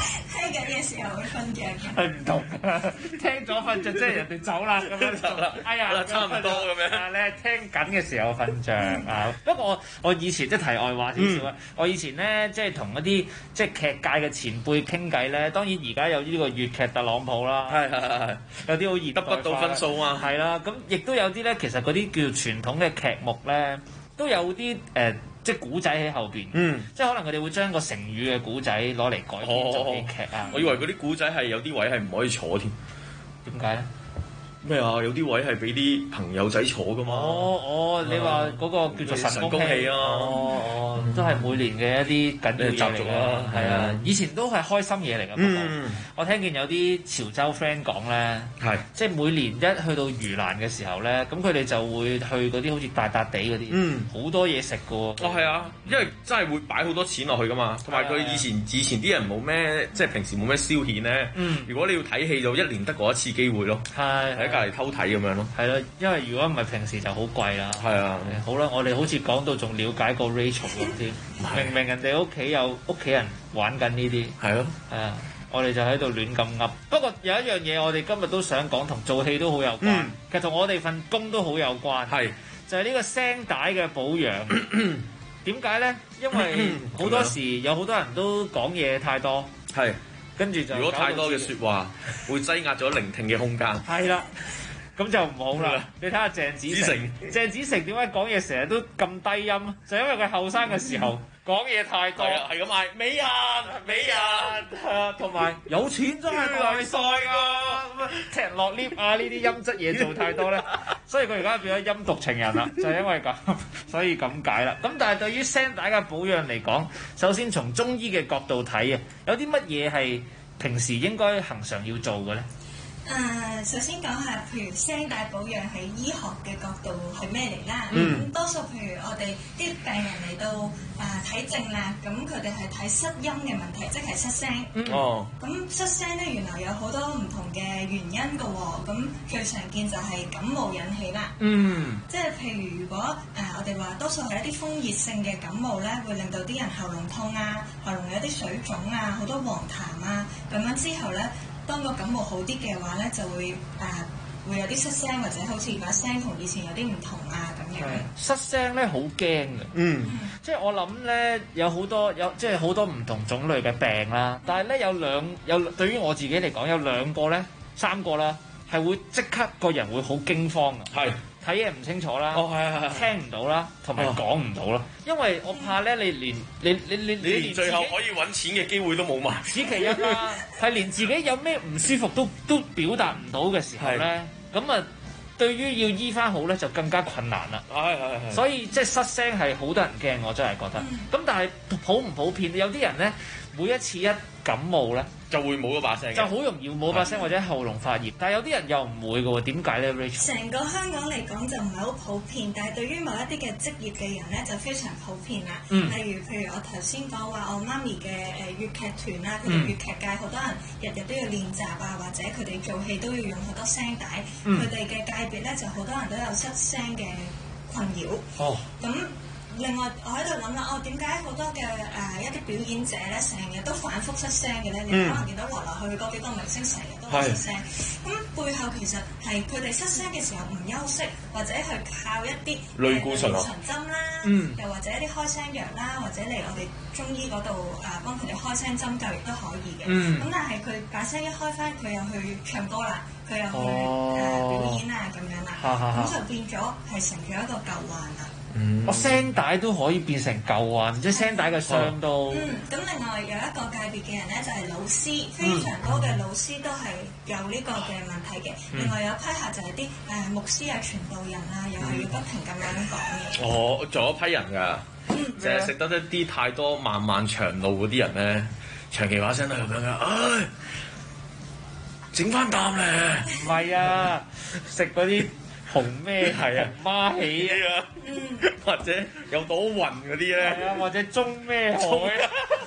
聽緊嘅時候會瞓着嘅。 係唔同㗎，聽咗瞓着即係人哋走啦咁樣就啦。哎呀， 差唔多咁樣。 你係聽緊嘅時候瞓着啊。不過我以前即係題外話少少啊。我以前咧即係同一啲即係劇界嘅前輩傾偈咧，當然而家有呢個粵劇特朗普啦， 係有啲好熱得不到分數啊， 係啦。咁亦都有啲咧，其實嗰啲叫傳統嘅劇目咧，都有啲即係古仔喺後邊，即係可能佢哋會將個成語嘅古仔攞嚟改編做戲劇啊。 我以為嗰啲古仔係有啲位係唔可以坐添， 點解咧？ 咩啊？有啲位係俾啲朋友仔坐噶嘛？ 你話嗰個叫做神功戲啊？都係每年嘅一啲緊要嘢嚟啦。係啊，以前都係開心嘢嚟㗎。不過我聽見有啲潮州 friend 講咧，即係每年一去到盂蘭嘅時候咧，咁佢哋就會去嗰啲好似大笪地嗰啲，好多嘢食㗎喎。 係啊，因為真係會擺好多錢落去㗎嘛，同埋佢以前啲人冇咩，即係平時冇咩消遣咧。如果你要睇戲就一年得嗰一次機會咯。喺隔離偷睇咁樣咯。 係咯，因為如果唔係平時就好貴啦。 係啊。 好啦，我哋好似講到仲了解過 Rachel 咁添，明明人哋屋企有屋企人玩緊呢啲。 係咯。 我哋就喺度亂咁噏。不過有一樣嘢我哋今日都想講，同做戲都好有關，其實同我哋份工都好有關。就係呢個聲帶嘅保養。點解咧？因為好多時有好多人都講嘢太多。跟住就如果太多嘅説話，會擠壓咗聆聽嘅空間。 係啦，咁就唔好啦。你睇下鄭子誠，鄭子誠點解講嘢成日都咁低音？就因為佢後生嘅時候講嘢太多， 係咁嗌美人美人， 同埋有錢真係大晒㗎，踢人落 lift 啊呢啲音質嘢做太多咧，所以佢而家變咗音讀情人啦，就係因為咁，所以咁解啦。咁但係對於聲帶嘅保養嚟講，首先從中醫嘅角度睇啊，有啲乜嘢係平時應該恆常要做嘅咧？ 首先講下，譬如聲帶保養喺醫學嘅角度係咩嚟啦？咁多數譬如我哋啲病人嚟到睇症啦，咁佢哋係睇失音嘅問題，即係失聲。咁失聲咧，原來有好多唔同嘅原因㗎喎。咁最常見就係感冒引起啦。即係譬如如果我哋話多數係一啲風熱性嘅感冒咧，會令到啲人喉嚨痛啊，喉嚨有啲水腫啊，好多黃痰啊，咁樣之後咧。當個感冒好啲嘅話咧，就會會有啲失聲，或者好似把聲同以前有啲唔同啊咁樣。 失聲咧好驚嘅，即係我諗咧有好多即係好多唔同種類嘅病啦。但係咧有對於我自己嚟講有兩個咧三個啦，係會即刻個人會好驚慌嘅。睇嘢唔清楚啦，聽唔到啦，同埋講唔到啦。因為我怕咧，你連最後可以揾錢嘅機會都冇埋。 此其一啦，係連自己有咩唔舒服都表達唔到嘅時候咧，咁啊，對於要醫翻好咧就更加困難啦。所以即係失聲係好多人驚，我真係覺得。咁但係普唔普遍？有啲人咧，每一次一感冒咧， 就會冇咗把聲， 就好容易冇把聲或者喉嚨發炎。但係有啲人又唔會嘅喎，點解咧 Rachel？ 成個香港嚟講就唔係好普遍，但係對於某一啲嘅職業嘅人咧就非常普遍啦。例如譬如我頭先講話我媽咪嘅粵劇團啦，佢哋粵劇界好多人日日都要練習啊，或者佢哋做戲都要用好多聲帶，佢哋嘅界別咧就好多人都有失聲嘅困擾。咁另外，我喺度諗啦，點解好多嘅一啲表演者咧，成日都反覆失聲嘅咧？你可能見到來來去去嗰幾個明星成日都失聲，咁背後其實係佢哋失聲嘅時候唔休息，或者係靠一啲類固醇針啦，又或者一啲開聲藥啦，或者嚟我哋中醫嗰度幫佢哋開聲針灸亦都可以嘅。咁但係佢把聲一開翻，佢又去唱歌啦，佢又去表演啊咁樣啦，咁就變咗係成咗一個舊患啦。 我聲帶都可以變成舊患，即係聲帶嘅傷都。 咁另外有一個界別嘅人咧，就係老師，非常多嘅老師都係有呢個嘅問題嘅。另外有批下就係啲牧師啊、傳道人啊，又係要不停咁樣講嘅。 仲有一批人㗎，淨係食得一啲太多漫漫長路嗰啲人咧，長期把聲都係咁樣㗎。唉，整翻啖咧， 唔係啊，食嗰啲。紅咩係啊？孖起啊， 或者有朵雲嗰啲咧， 或者中咩海啊？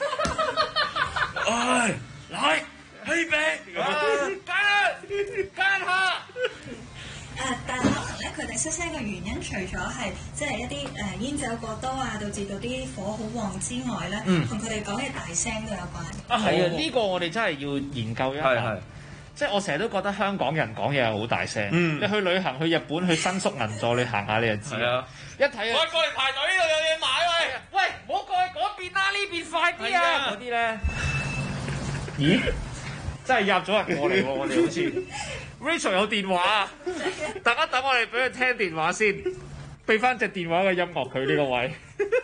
唉，嚟氣病， 間下。 但係可能咧， 佢哋失聲嘅原因，除咗係即係一啲煙酒過多啊，導致到啲火好旺之外咧，同佢哋講嘅大聲都有關。 啊，係啊，呢個我哋真係要研究一下。係。即係我成日都覺得香港人講嘢係好大聲。你去旅行去日本去新宿銀座，你行下你就知啦。一睇啊， 喂，過嚟排隊呢度有嘢買喂！ 喂，唔好過去嗰邊啦，呢邊快啲啊！嗰啲咧，咦？真係入咗人過嚟喎！我哋好似 Rachel 有電話啊！等一等，我哋俾佢聽電話先，俾翻隻電話嘅音樂佢呢個位。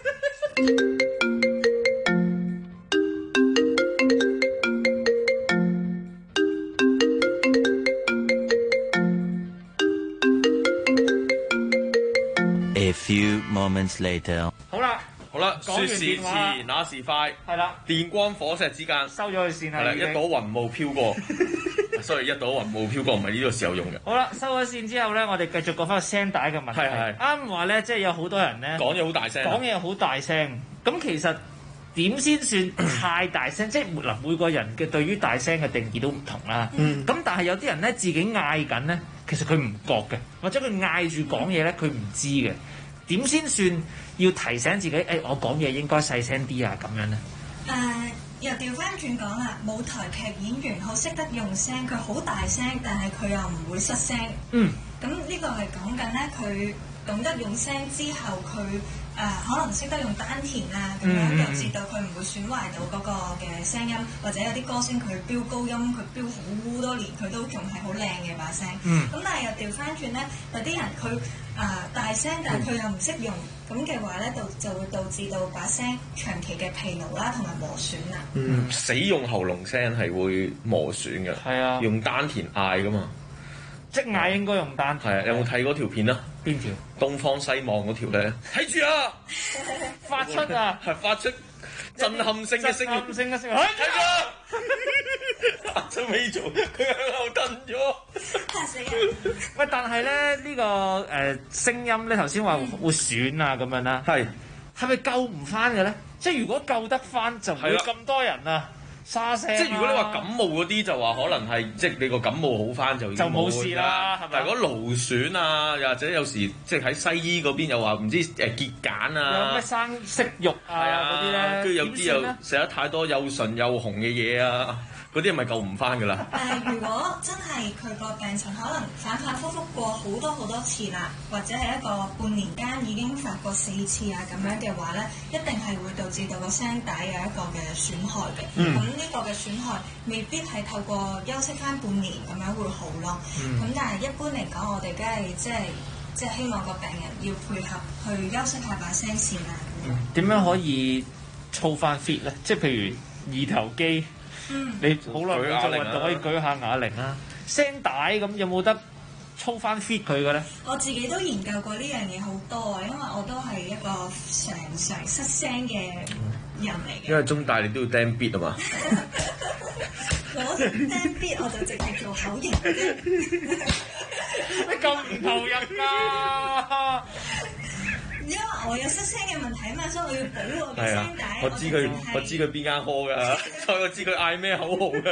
A few moments later， 好啦， 說時遲那時快， 係啦， 電光火石之間收咗佢線啦， 一朵雲霧飄過，sorry， 一朵雲霧飄過唔係呢個時候用嘅。 好啦，收咗線之後咧，我哋繼續講翻個聲帶嘅問題。係啱話咧，即係有好多人咧講嘢好大聲， 講嘢好大聲。咁其實點先算太大聲？即係嗱，每個人嘅對於大聲嘅定義都唔同啦。咁但係有啲人咧自己嗌緊咧，其實佢唔覺嘅，或者佢嗌住講嘢咧，佢唔知嘅。點先算要提醒自己？我講嘢應該細聲啲啊，咁樣咧。 又調翻轉講啦，舞台劇演員好識得用聲，佢好大聲，但係佢又唔會失聲。咁呢個係講緊咧，佢懂得用聲之後，佢可能識得用丹田啊，咁樣導致到佢唔會損壞到嗰個嘅聲音，或者有啲歌星佢飆高音，佢飆好多年，佢都仲係好靚嘅把聲。咁但係又調翻轉咧，有啲人佢大聲，但係佢又唔識用，咁嘅話咧，就會導致到把聲長期嘅疲勞啦，同埋磨損啦。 死用喉嚨聲係會磨損嘅。係啊，用丹田嗌噶嘛。 即嗌應該用丹田。 係啊，有冇睇嗰條片啊？ 邊條？ 東方西望嗰條咧？睇住啊！ 發出啊！ 係發出震撼性嘅聲音。睇住啊！真未做，佢向後蹬咗。 嚇死人！ 喂，但係咧呢個聲音咧，頭先話會損啊咁樣啦。係咪救唔翻嘅咧？即係如果救得翻，就唔會咁多人啊。沙聲即係如果你話感冒嗰啲就話可能係即係你個感冒好翻就冇事啦，係咪？ 但係如果勞損啊，又或者有時即係喺西醫嗰邊又話唔知結繭啊， 有咩生息肉啊嗰啲咧， 跟住有啲又食得太多又純又紅嘅嘢啊，嗰啲係咪救唔翻㗎啦？ 如果真係佢個病情可能反反覆覆過好多次啦，或者係一個半年間已經發過4次啊咁樣嘅話咧，一定係會導致到個聲帶有一個嘅損害嘅。咁呢個嘅損害未必係透過休息翻半年咁樣會好咯。咁但係一般嚟講，我哋梗係即係希望個病人要配合去休息下把聲線啊。 點樣可以操翻 fit 咧？即係譬如二頭肌。你好耐冇做運動，可以舉下啞鈴啦。聲帶咁有冇得操翻 fit 佢嘅咧？ 我自己都研究過呢樣嘢好多啊，因為我都係一個常失聲嘅人嚟嘅。 因為中大你都要釘 beat 啊嘛。 我釘 beat 我就淨係做口型嘅。 你咁唔投入㗎？ 因為我有失聲嘅問題啊嘛，所以我要補我嘅聲帶。 我知佢邊間科㗎，所以我知佢嗌咩口號㗎。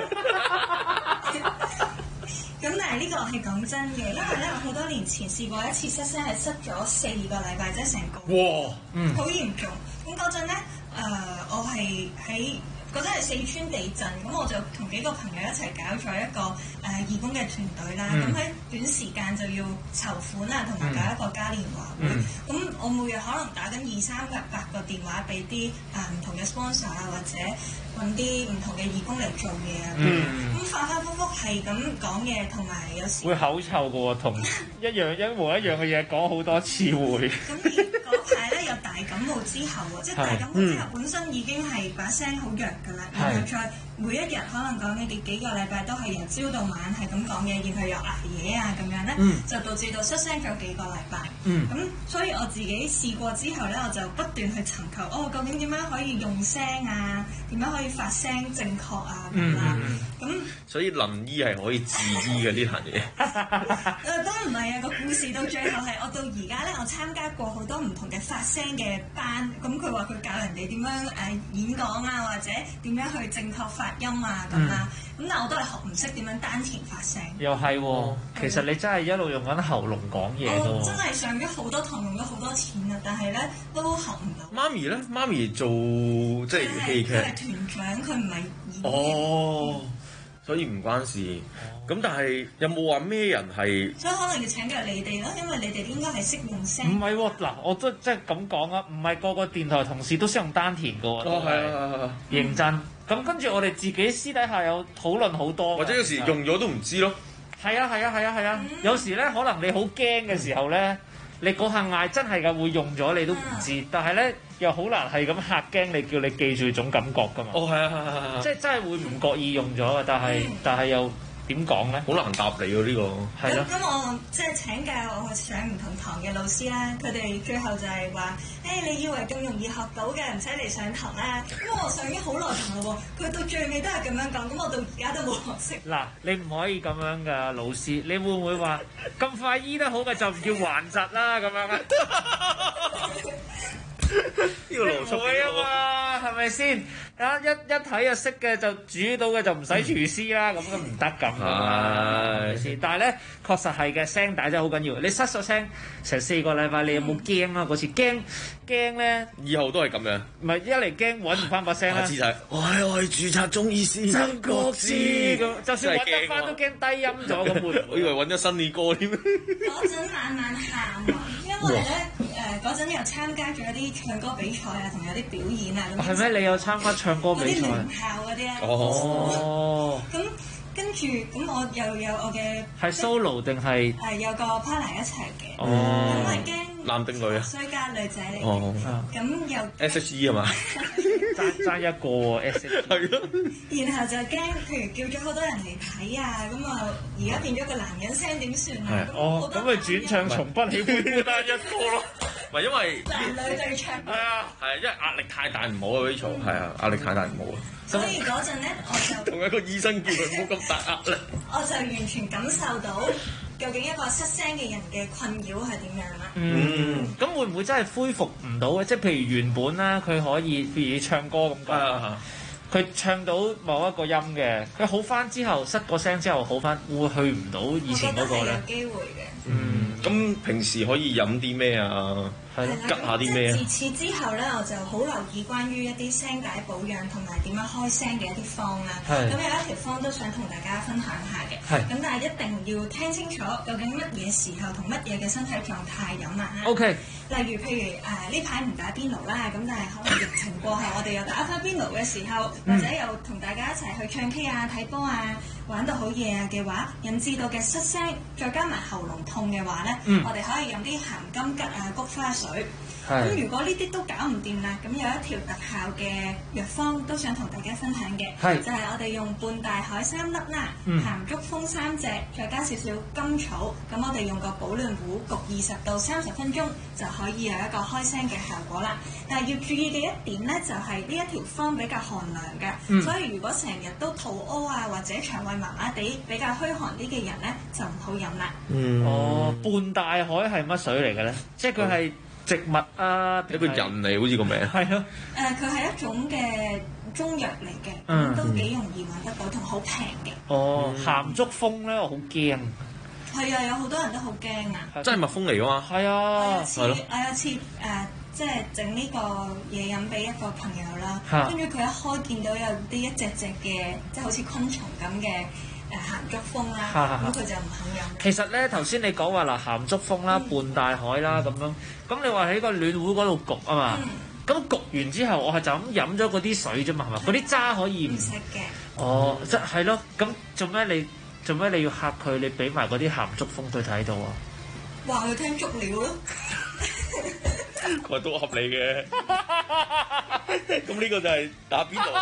咁但係呢個係講真嘅，因為咧我好多年前試過一次失聲，係失咗4個禮拜，即係成個哇， 好嚴重。咁嗰陣咧，我係喺嗰陣係四川地震，咁我就同幾個朋友一齊搞咗一個義工嘅團隊啦。咁喺短時間就要籌款啊，同埋搞一個嘉年華會。咁我每日可能打緊200-300個電話俾啲唔同嘅 sponsor 啊，或者揾啲唔同嘅義工嚟做嘢啊。咁反反覆覆係咁講嘢，同埋有時會口臭嘅喎，同一模一樣嘅嘢講好多次會。 咁嗰排咧有大感冒之後喎，即係大感冒之後本身已經係把聲好弱㗎啦，然後再每一日可能講嘅幾個禮拜都係由朝到晚係咁講嘢，然後又捱夜啊咁樣咧，就導致到失聲咗幾個禮拜。咁所以我自己試過之後咧，我就不斷去尋求究竟點樣可以用聲啊，點樣可以以發聲正確啊咁啦。咁所以林醫係可以自醫嘅呢壇嘢。 都唔係啊！個故事到最後係我到而家咧，我參加過好多唔同嘅發聲嘅班。咁佢話佢教人哋點樣演講啊，或者點樣去正確發音啊咁啦。咁但我都係學唔識點樣丹田發聲。 又係喎，其實你真係一路用緊喉嚨講嘢㗎喎。 我真係上咗好多堂，用咗好多錢啊，但係咧都學唔到。 媽咪咧，媽咪做即係戲劇。 佢係團長，佢唔係演員。 哦，所以唔關事。咁但係有冇話咩人係？ 所以可能要請教你哋咯，因為你哋應該係識用聲。 唔係喎，嗱，我都即係咁講啊，唔係個個電台同事都識用丹田㗎喎。 哦，係啊， 認真。咁跟住我哋自己私底下有討論好多。 或者有時用咗都唔知咯。 係啊，有時咧可能你好驚嘅時候咧，你嗰下嗌真係㗎會用咗你都唔知，但係咧又好難係咁嚇驚你，叫你記住種感覺㗎嘛。 哦，係啊， 即係真係會唔覺意用咗嘅，但係又點講咧？ 好難答你喎呢個。 係咯。 咁我即係請教我上唔同堂嘅老師啦，佢哋最後就係話：你以為咁容易學到嘅，唔使嚟上堂啦。因為我上咗好耐堂咯喎，佢到最尾都係咁樣講，咁我到而家都冇學識。 嗱，你唔可以咁樣㗎，老師，你會唔會話咁快醫得好嘅就唔叫頑疾啦咁樣啊？ 呢個邏輯會啊嘛，係咪先？一睇就識嘅就煮到嘅就唔使廚師啦，咁唔得咁係咪先？但係咧確實係嘅，聲帶真係好緊要。你失咗聲成4個禮拜，你有冇驚啊？嗰次驚咧， 以後都係咁樣。 唔係一嚟驚揾唔翻把聲啦。 下次就係我係註冊中醫師曾國志咁，就算揾得翻都驚低音咗咁會。 我以為揾咗新嘅歌添。 嗰陣晚晚喊啊，因為咧嗰陣又參加咗啲唱歌比賽啊，同有啲表演啊咁。 係咩？你有參加唱歌比賽？ 嗰啲聯校嗰啲咧。 哦。 咁跟住咁，我又有我嘅。 係 solo 定係？ 有個 partner 一齊嘅。 哦。 因為驚。 男定女啊？ 衰家女仔嚟嘅。 哦。 咁又。 SHE 係嘛？ 爭一個喎 SHE。 係咯。 然後就驚，譬如叫咗好多人嚟睇啊，咁啊而家變咗個男人聲點算啊？ 哦，咁咪轉唱從不喜歡孤單一個咯。 唔係因為男女對唱。 係啊，因為壓力太大唔好啊 Rachel，係啊，壓力太大唔好啊。 所以嗰陣咧，我就同一個醫生叫佢唔好咁大壓力。 我就完全感受到究竟一個失聲嘅人嘅困擾係點樣啦。 咁會唔會真係恢復唔到嘅？即係譬如原本啦，佢可以譬如唱歌咁講，佢唱到某一個音嘅，佢好翻之後失個聲之後好翻，會去唔到以前嗰個咧？ 有機會嘅。 咁平時可以飲啲咩啊？吉下啲咩啊？ 自此之後咧，我就好留意關於一啲聲帶保養同埋點樣開聲嘅一啲方啦。咁有一條方都想同大家分享下嘅。咁但係一定要聽清楚，究竟乜嘢時候同乜嘢嘅身體狀態飲啊 ？OK。 例如譬如呢排唔打邊爐啦，咁但係可能疫情過後，我哋又打翻邊爐嘅時候，或者又同大家一齊去唱 K 啊、睇波啊、玩到好夜啊嘅話，引致到嘅失聲，再加埋喉嚨痛嘅話咧，我哋可以飲啲鹹柑桔啊、菊花水。咁如果呢啲都搞唔掂啦，咁有一條特效嘅藥方都想同大家分享嘅，就係我哋用半大海3粒啦，鹹竹風3隻，再加少少甘草，咁我哋用個保暖壺焗20到30分鐘，就可以有一個開聲嘅效果啦。但係要注意嘅一點咧，就係呢一條方比較寒涼嘅，所以如果成日都肚屙啊，或者腸胃麻麻地比較虛寒啲嘅人咧，就唔好飲啦。 半大海係乜水嚟嘅咧？即係佢係植物啊， 一個人嚟，好似個名。 係咯。 佢係一種嘅中藥嚟嘅，都幾容易揾得到，同好平嘅。 鹹竹風咧，我好驚。 係啊，有好多人都好驚啊！ 真係蜜蜂嚟㗎嘛？ 係啊。 我有次即係整呢個嘢飲俾一個朋友啦，跟住佢一開見到有啲一隻隻嘅，即係好似昆蟲咁嘅鹹竹風啦，咁佢就唔肯飲。 其實咧，頭先你講話嗱，鹹竹風啦、半大海啦咁樣，咁你話喺個暖壺嗰度焗啊嘛，咁焗完之後，我係就咁飲咗嗰啲水啫嘛，係嘛？嗰啲渣可以唔食嘅。 哦，即係咯，咁做咩你要嚇佢？你俾埋嗰啲鹹竹風佢睇到啊？ 話佢聽足料咯。 佢都合理嘅，咁呢個就係打邊爐。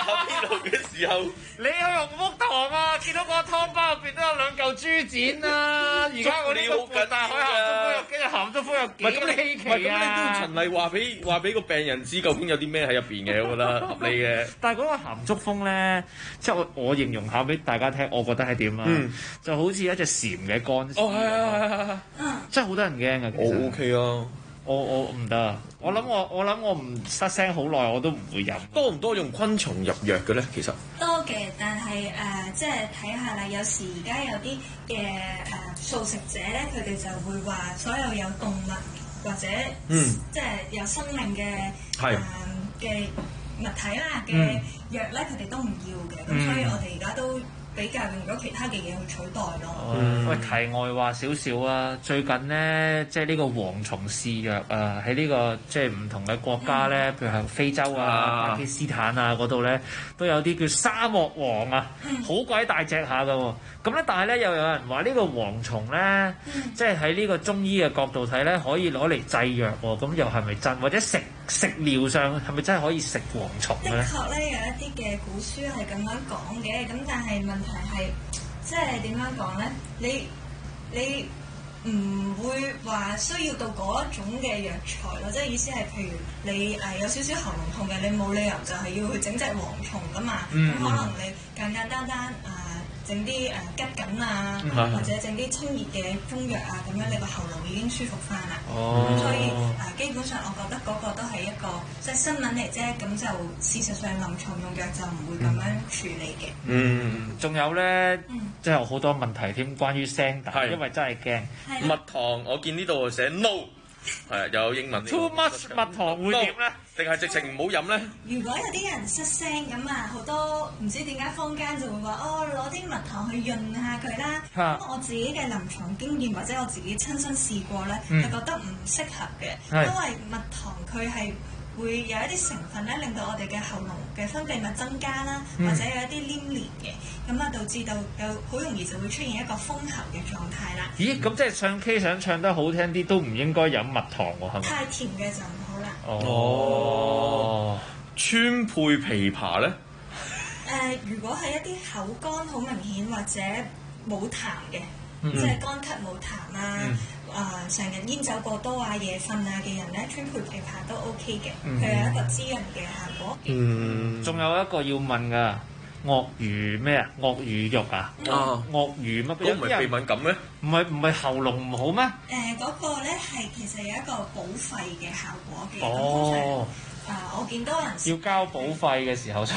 打邊爐嘅時候， 你去紅福堂啊，見到個湯包入邊都有2嚿豬展啦。而家我呢個大海鹹粥風有幾稀奇啊！ 咁你都循例話俾個病人知究竟有啲咩喺入邊嘅，我覺得合理嘅。 但係嗰個鹹粥風咧，即係我形容下俾大家聽，我覺得係點啊？就好似一隻蟬嘅乾屍。 哦，係。 真係好多人驚嘅。 我 OK 啊。 我唔得啊！我諗我唔失聲好耐我都唔會飲。 多唔多用昆蟲入藥嘅咧？其實多嘅，但係即係睇下啦。有時而家有啲嘅素食者咧，佢哋就會話所有有動物或者即係有生命嘅嘅物體啦嘅藥咧，佢哋都唔要嘅。咁所以我哋而家都比較用咗其他嘅嘢去取代咯。 喂，題外話少少啊！最近咧，即係呢個蝗蟲試藥啊，喺呢個即係唔同嘅國家咧，譬如係非洲啊、巴基斯坦啊嗰度咧，都有啲叫沙漠蝗啊，好鬼大隻下噶喎。咁咧，但係咧又有人話呢個蝗蟲咧，即係喺呢個中醫嘅角度睇咧，可以攞嚟製藥喎。咁又係咪真？或者食療上係咪真係可以食蝗蟲咧？ 的確咧，有一啲嘅古書係咁樣講嘅，咁但係問題係，即係點樣講咧？你唔會話需要到嗰一種嘅藥材咯，即係意思係，譬如你有少少喉嚨痛嘅，你冇理由就係要去整隻蝗蟲噶嘛，咁可能你簡簡單單整啲桔梗啊，或者整啲清熱嘅中藥啊，咁樣你個喉嚨已經舒服翻啦。咁所以基本上我覺得嗰個都係一個即係新聞嚟啫，咁就事實上臨床用藥就唔會咁樣處理嘅。 仲有咧，即係有好多問題添，關於聲帶，因為真係驚。 蜜糖我見呢度寫 no， 係有英文。 Too much 蜜糖會點咧？ 定係直情唔好飲咧？ 如果有啲人失聲咁啊，好多唔知點解坊間就會話攞啲蜜糖去潤下佢啦。咁我自己嘅臨床經驗或者我自己親身試過咧，係覺得唔適合嘅，因為蜜糖佢係會有一啲成分咧，令到我哋嘅喉嚨嘅分泌物增加啦，或者有一啲黏連嘅，咁啊導致到有好容易就會出現一個封喉嘅狀態啦。 咦？咁即係唱 K 想唱得好聽啲，都唔應該飲蜜糖喎，係咪？ 太甜嘅就唔好啦。 哦，川貝枇杷咧？ 如果係一啲口乾好明顯或者冇痰嘅，即係乾咳冇痰啊，成日煙酒過多啊、夜瞓啊嘅人咧，川貝枇杷都 OK 嘅，佢有一個滋潤嘅效果。 仲有一個要問㗎，鱷魚咩啊？鱷魚肉啊？鱷魚乜？ 嗰唔係鼻敏感咩？ 唔係喉嚨唔好咩？ 嗰個咧係其實有一個補肺嘅效果嘅。通常我見到人要交保費嘅時候就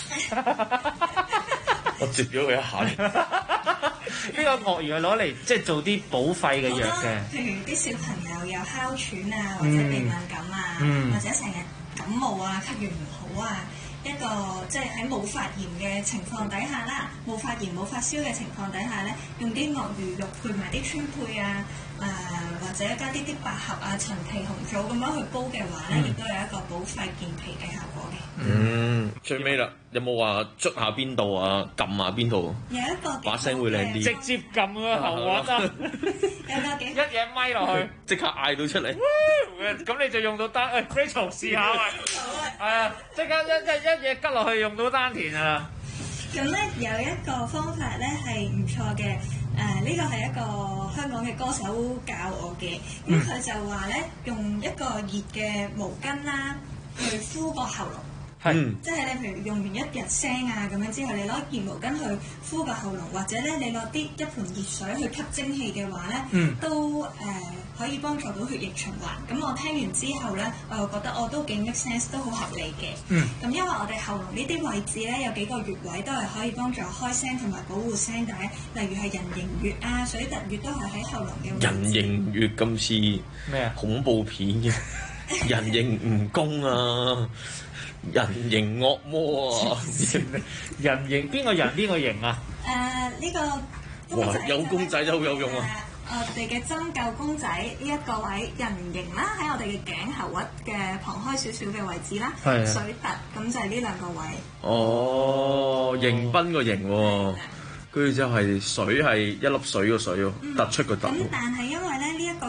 我接咗佢一下。 呢個鱷魚係攞嚟即係做啲補肺嘅藥嘅。 譬如啲小朋友有哮喘啊，或者鼻敏感啊，或者成日感冒啊、咳完唔好啊，一個即係喺冇發炎嘅情況底下啦，冇發炎冇發燒嘅情況底下咧，用啲鱷魚肉配埋啲川貝啊，或者加啲百合啊、陳皮、紅棗咁樣去煲嘅話咧，亦都有一個補肺健脾嘅效果嘅。 最尾啦，有冇話捽下邊度啊、撳下邊度？ 有一個把聲會靚啲， 直接撳個喉核啊！ 有個幾一嘢咪落去， 即刻嗌到出嚟。 咁你就用到Rachel 試下啊！係啊，即刻一嘢吉落去用到丹田啊！ 咁咧有一個方法咧係唔錯嘅，呢個係一個香港嘅歌手教我嘅，咁佢就話咧用一個熱嘅毛巾啦，去敷個喉嚨。即係你譬如用完一日聲啊咁樣之後，你攞熱毛巾去敷個喉嚨，或者咧你攞一盆熱水去吸蒸氣嘅話咧，都可以幫助到血液循環。咁我聽完之後咧，我又覺得我都幾 make sense， 都好合理嘅。咁因為我哋喉嚨呢啲位置咧有幾個穴位都係可以幫助開聲同埋保護聲帶，例如係人形穴啊、水突穴都係喺喉嚨嘅位置。 人形穴咁似咩啊？恐怖片嘅人形蜈蚣啊！人形惡魔啊！ 人形邊個人邊個形啊？ 呢個哇，有公仔都好有用啊！ 我哋嘅針灸公仔呢一個位人形啦，喺我哋嘅頸喉核嘅旁開少少嘅位置啦，水突咁就係呢兩個位。 哦，迎賓個迎喎，跟住之後係水係一粒水個水喎，突出個突。 咁但係因為咧呢一個嘅位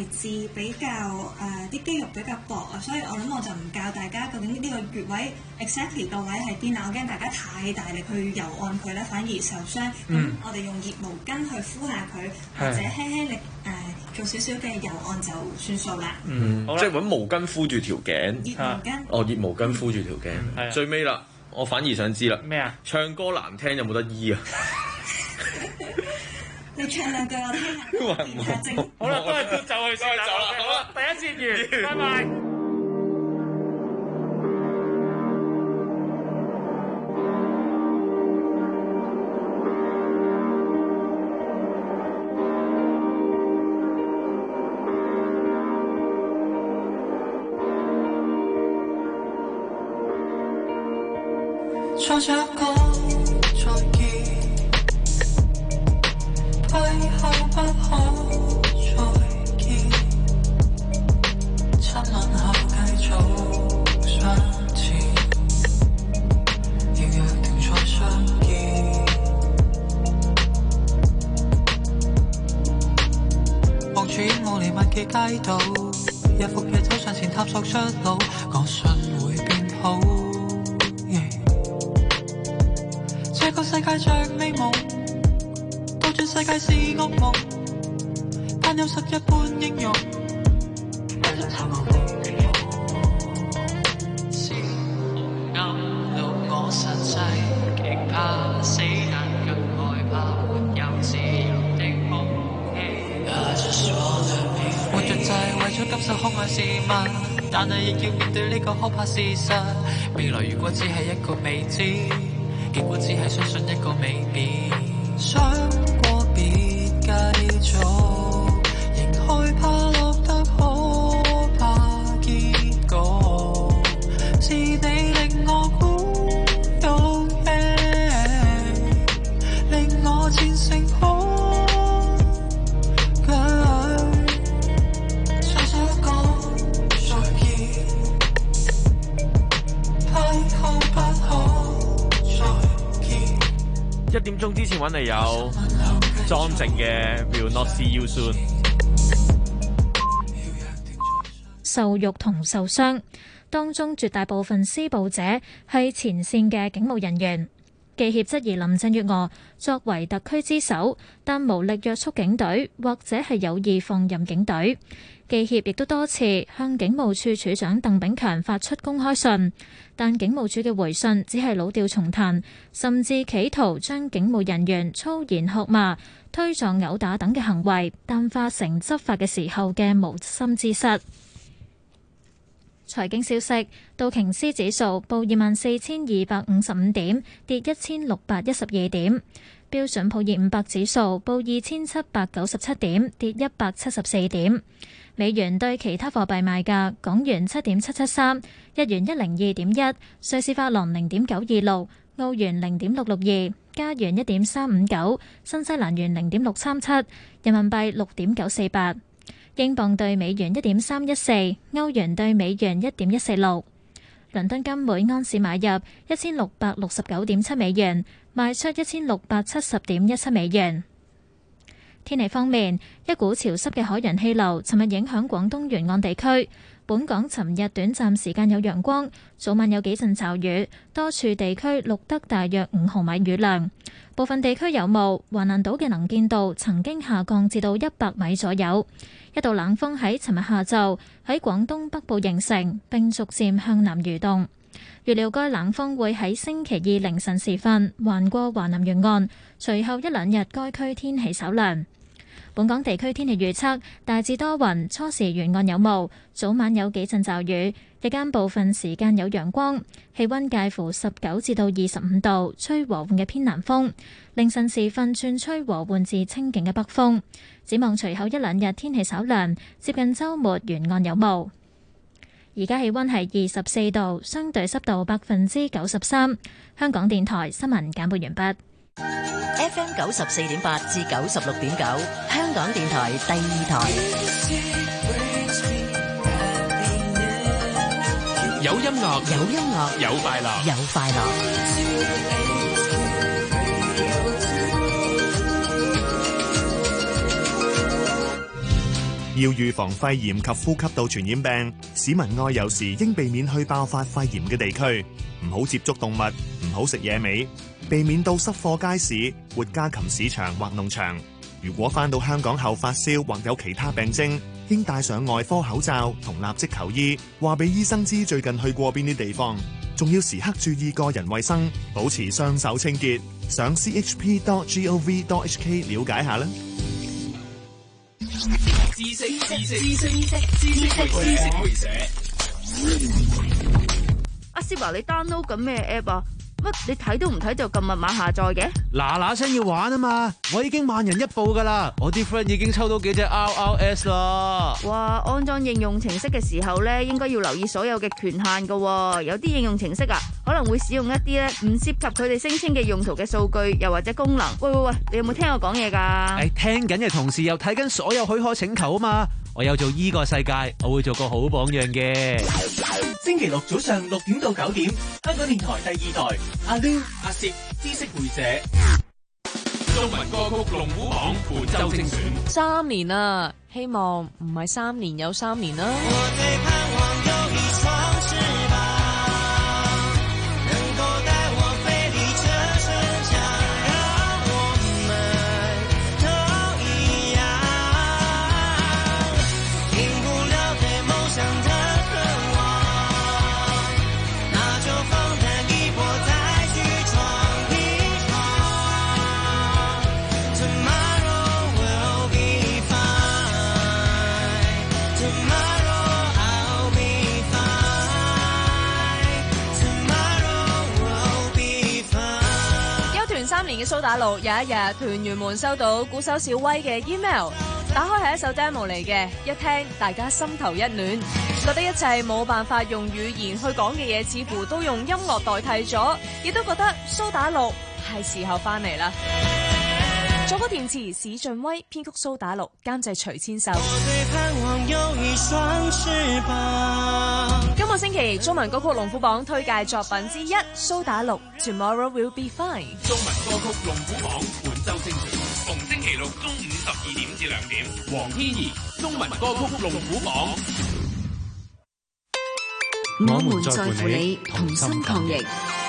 置比較啲肌肉比較薄啊，所以我諗我就唔教大家究竟呢個穴位 exactly 個位係邊啊，我驚大家太大力去游按佢咧，反而受傷。我哋用熱毛巾去敷下佢，或者輕輕力做少少嘅游按就算數啦。 即係揾毛巾敷住條頸。 熱毛巾。 熱毛巾敷住條頸。最尾啦，我反而想知啦。 咩啊？ 唱歌難聽有冇得醫啊？ 你唱兩句我聽下。 好啦，都係都走去先啦。好啦，第一節完，拜拜。 唱着歌再見，退後不可再見，親吻後繼續向前，要約定再相見。望住煙霧彌漫嘅街道，日復日走上前探索出路，我信會變好。這個世界像美夢，倒轉世界是噩夢，但有實一般英勇。是暗路我實際極怕死，但更害怕沒有自由的空氣。活着就係為咗感受可愛事物，但係亦要面對呢個可怕事實。未來如果只係一個未知，結果只係相信一個未必，想過別繼續，仍害怕落得可怕結局，是你令我鼓勇氣，令我戰勝恐懼，唱首歌再見，退後不可。 1點鐘之前揾嚟有莊靜嘅 Will Not See You Soon。 受辱同受傷當中，絕大部分施暴者係前線嘅警務人員。記協質疑林鄭月娥作為特區之首，但無力約束警隊，或者係有意放任警隊。記協亦都多次向警務處處長鄧炳強發出公開信，但警務處嘅回信只係老調重彈，甚至企圖將警務人員粗言喝罵、推撞、毆打等嘅行為淡化成執法嘅時候嘅無心之失。財經消息，道瓊斯指數報24,255點，跌1,612點；標準普爾500指數報2,797點，跌174點。美元對其他貨幣賣價：港元7.773，日元102.1，瑞士法郎0.926，澳元0.662，加元1.359，新西蘭元0.637，人民幣6.948。英鎊對美元1.314，歐元對美元1.146。倫敦金每安士買入1669.7美元，賣出1670.17美元。天氣方面，一股潮濕嘅海洋氣流尋日影響廣東沿岸地區。本港尋日短暫時間有陽光，早晚有幾陣驟雨，多處地區錄得大約5毫米雨量，部分地區有霧。橫瀾島嘅能見度曾經下降至到100米左右。一道冷鋒喺尋日下晝喺廣東北部形成，並逐漸向南移動。預料該冷鋒會喺星期二凌晨時分橫過華南沿岸，隨後一兩日該區天氣稍涼。本港地區天氣預測大致多雲，初時沿岸有霧，早晚有幾陣驟雨，日間部分時間有陽光，氣溫介乎19至到25度，吹和緩嘅偏南風。凌晨時分轉吹和緩至清勁嘅北風。展望隨後一兩日天氣稍涼，接近週末沿岸有霧。而家氣溫係24度，相對濕度93%。香港電台新聞簡報完畢。 FM 94.8至96.9，香港電台第二台。 有音樂， 有音樂， 有快樂， 有快樂。 要預防肺炎及呼吸道傳染病，市民外遊時應避免去爆發肺炎嘅地區，唔好接觸動物，唔好食野味，避免到濕貨街市、活家禽市場或農場。如果返到香港後發燒或有其他病徵，應戴上外科口罩同立即求醫，話俾醫生知最近去過邊啲地方，仲要時刻注意個人衛生，保持雙手清潔。上 chp.gov.hk 了解下啦。 知識會社。 阿 Sir， 你 download 緊咩 app 啊？乜你睇都唔睇就撳密碼下載嘅？ 嗱聲要玩啊嘛！我已經慢人一步噶啦，我啲 friend 已經抽到幾隻 RRS 啦。 哇！安裝應用程式嘅時候咧，應該要留意所有嘅權限噶。有啲應用程式啊，可能會使用一啲咧唔涉及佢哋聲稱嘅用途嘅數據，又或者功能。喂，你有冇聽我講嘢噶？ 聽緊嘅同時又睇緊所有許可請求啊嘛！我有做依個世界，我會做個好榜樣嘅。 星期六早上6點到9點，香港電台第2台，阿 Lin、阿攝知識會社。中文歌曲龍虎榜本周精選。 3年啦，希望唔係3年有3年啦。嘅蘇打綠，有一日團員們收到鼓手小威嘅 email， 打開係一首 demo 嚟嘅，一聽大家心頭一暖，覺得一切冇辦法用語言去講嘅嘢，似乎都用音樂代替咗，亦都覺得蘇打綠係時候翻嚟啦。作曲填詞史俊威，編曲蘇打綠，監製徐千秀。今個星期中文歌曲龍虎榜推介作品之一，蘇打綠 Tomorrow Will Be Fine。 中文歌曲龍虎榜本周精選，逢星期六中午12點至2點，黃天怡中文歌曲龍虎榜。 我們在乎你，同心抗疫。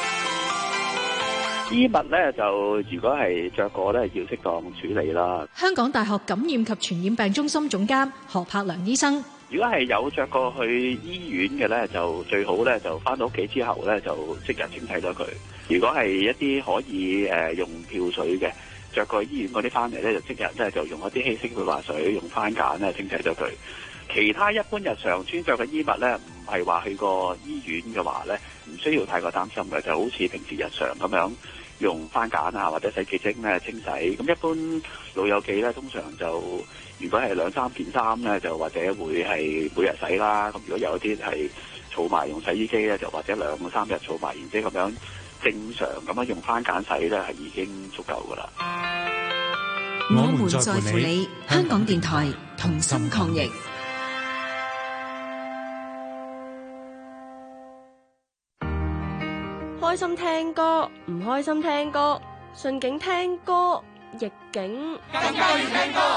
衣物咧就如果係着過咧，要適當處理啦。 香港大學感染及傳染病中心總監何柏良醫生， 如果係有着過去醫院嘅咧，就最好咧就翻到屋企之後咧就即日清洗咗佢。如果係一啲可以用漂水嘅着過醫院嗰啲翻嚟咧，就即日咧就用一啲稀釋漂白水用番梘咧清洗咗佢。其他一般日常穿着嘅衣物咧，唔係話去過醫院嘅話咧，唔需要太過擔心嘅，就好似平時日常咁樣用番梘啊或者洗潔精咧清洗。咁一般老友記咧，通常就如果係2-3件衫咧，就或者會係每日洗啦。咁如果有啲係儲埋用洗衣機咧，就或者2-3日儲埋，然之後咁樣正常咁樣用番梘洗咧，係已經足夠噶啦。 我們在乎你，香港電台同心抗疫。 開心聽歌，唔開心聽歌，順境聽歌，逆境更加要聽歌。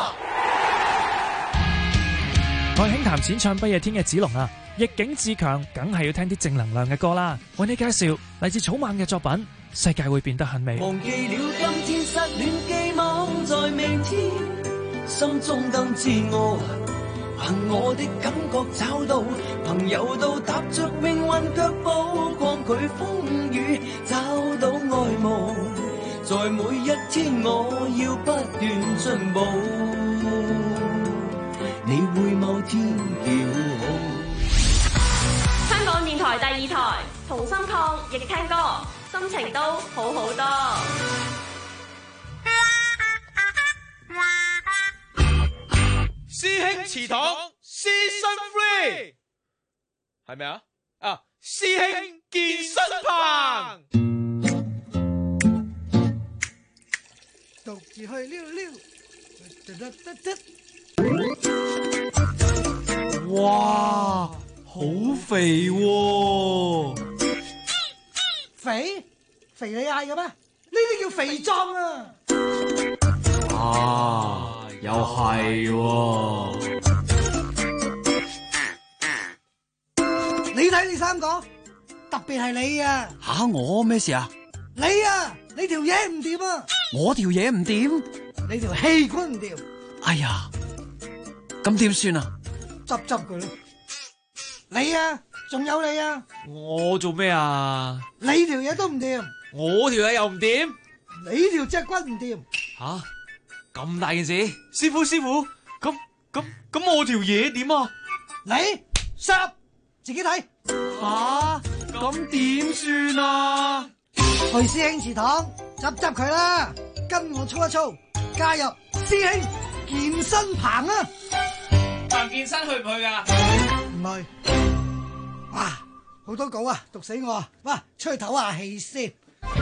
我係輕談淺唱不夜天嘅子龍啊！逆境自強，梗係要聽啲正能量嘅歌啦。為你介紹嚟自草蜢嘅作品《世界會變得很美》。 忘記了今天，失戀寄望在明天，心中更自我。憑我的感覺找到朋友，到踏着命運腳步，抗拒風雨，找到愛慕。在每一天我要不斷進步，你會某天曉好。 香港電台第2台，同心抗疫聽歌，心情都好好多。 師兄祠堂 Season 3係咪啊？啊，師兄健身棚， 獨自去溜溜。 哇，好肥喎！ 肥？肥你嗌嘅咩？呢啲叫肥壯啊！ 啊，又係喎。 你睇你三個，特別係你啊！ 吓，我咩事啊？ 你啊，你條嘢唔掂啊！ 我條嘢唔掂， 你條氣管唔掂。 哎呀，咁點算啊？ 執佢啦！你啊，仲有你啊！ 我做咩啊？ 你條嘢都唔掂， 我條嘢又唔掂， 你條脊骨唔掂。 吓，咁大件事，師傅，咁我條嘢點啊？ 你10自己睇。 吓，咁點算啊？ 去師兄祠堂執佢啦，跟我操一操，加入師兄健身棚啊！ 彭健身去唔去噶？ 唔去。哇，好多稿啊，讀死我啊！哇，出去唞下氣先。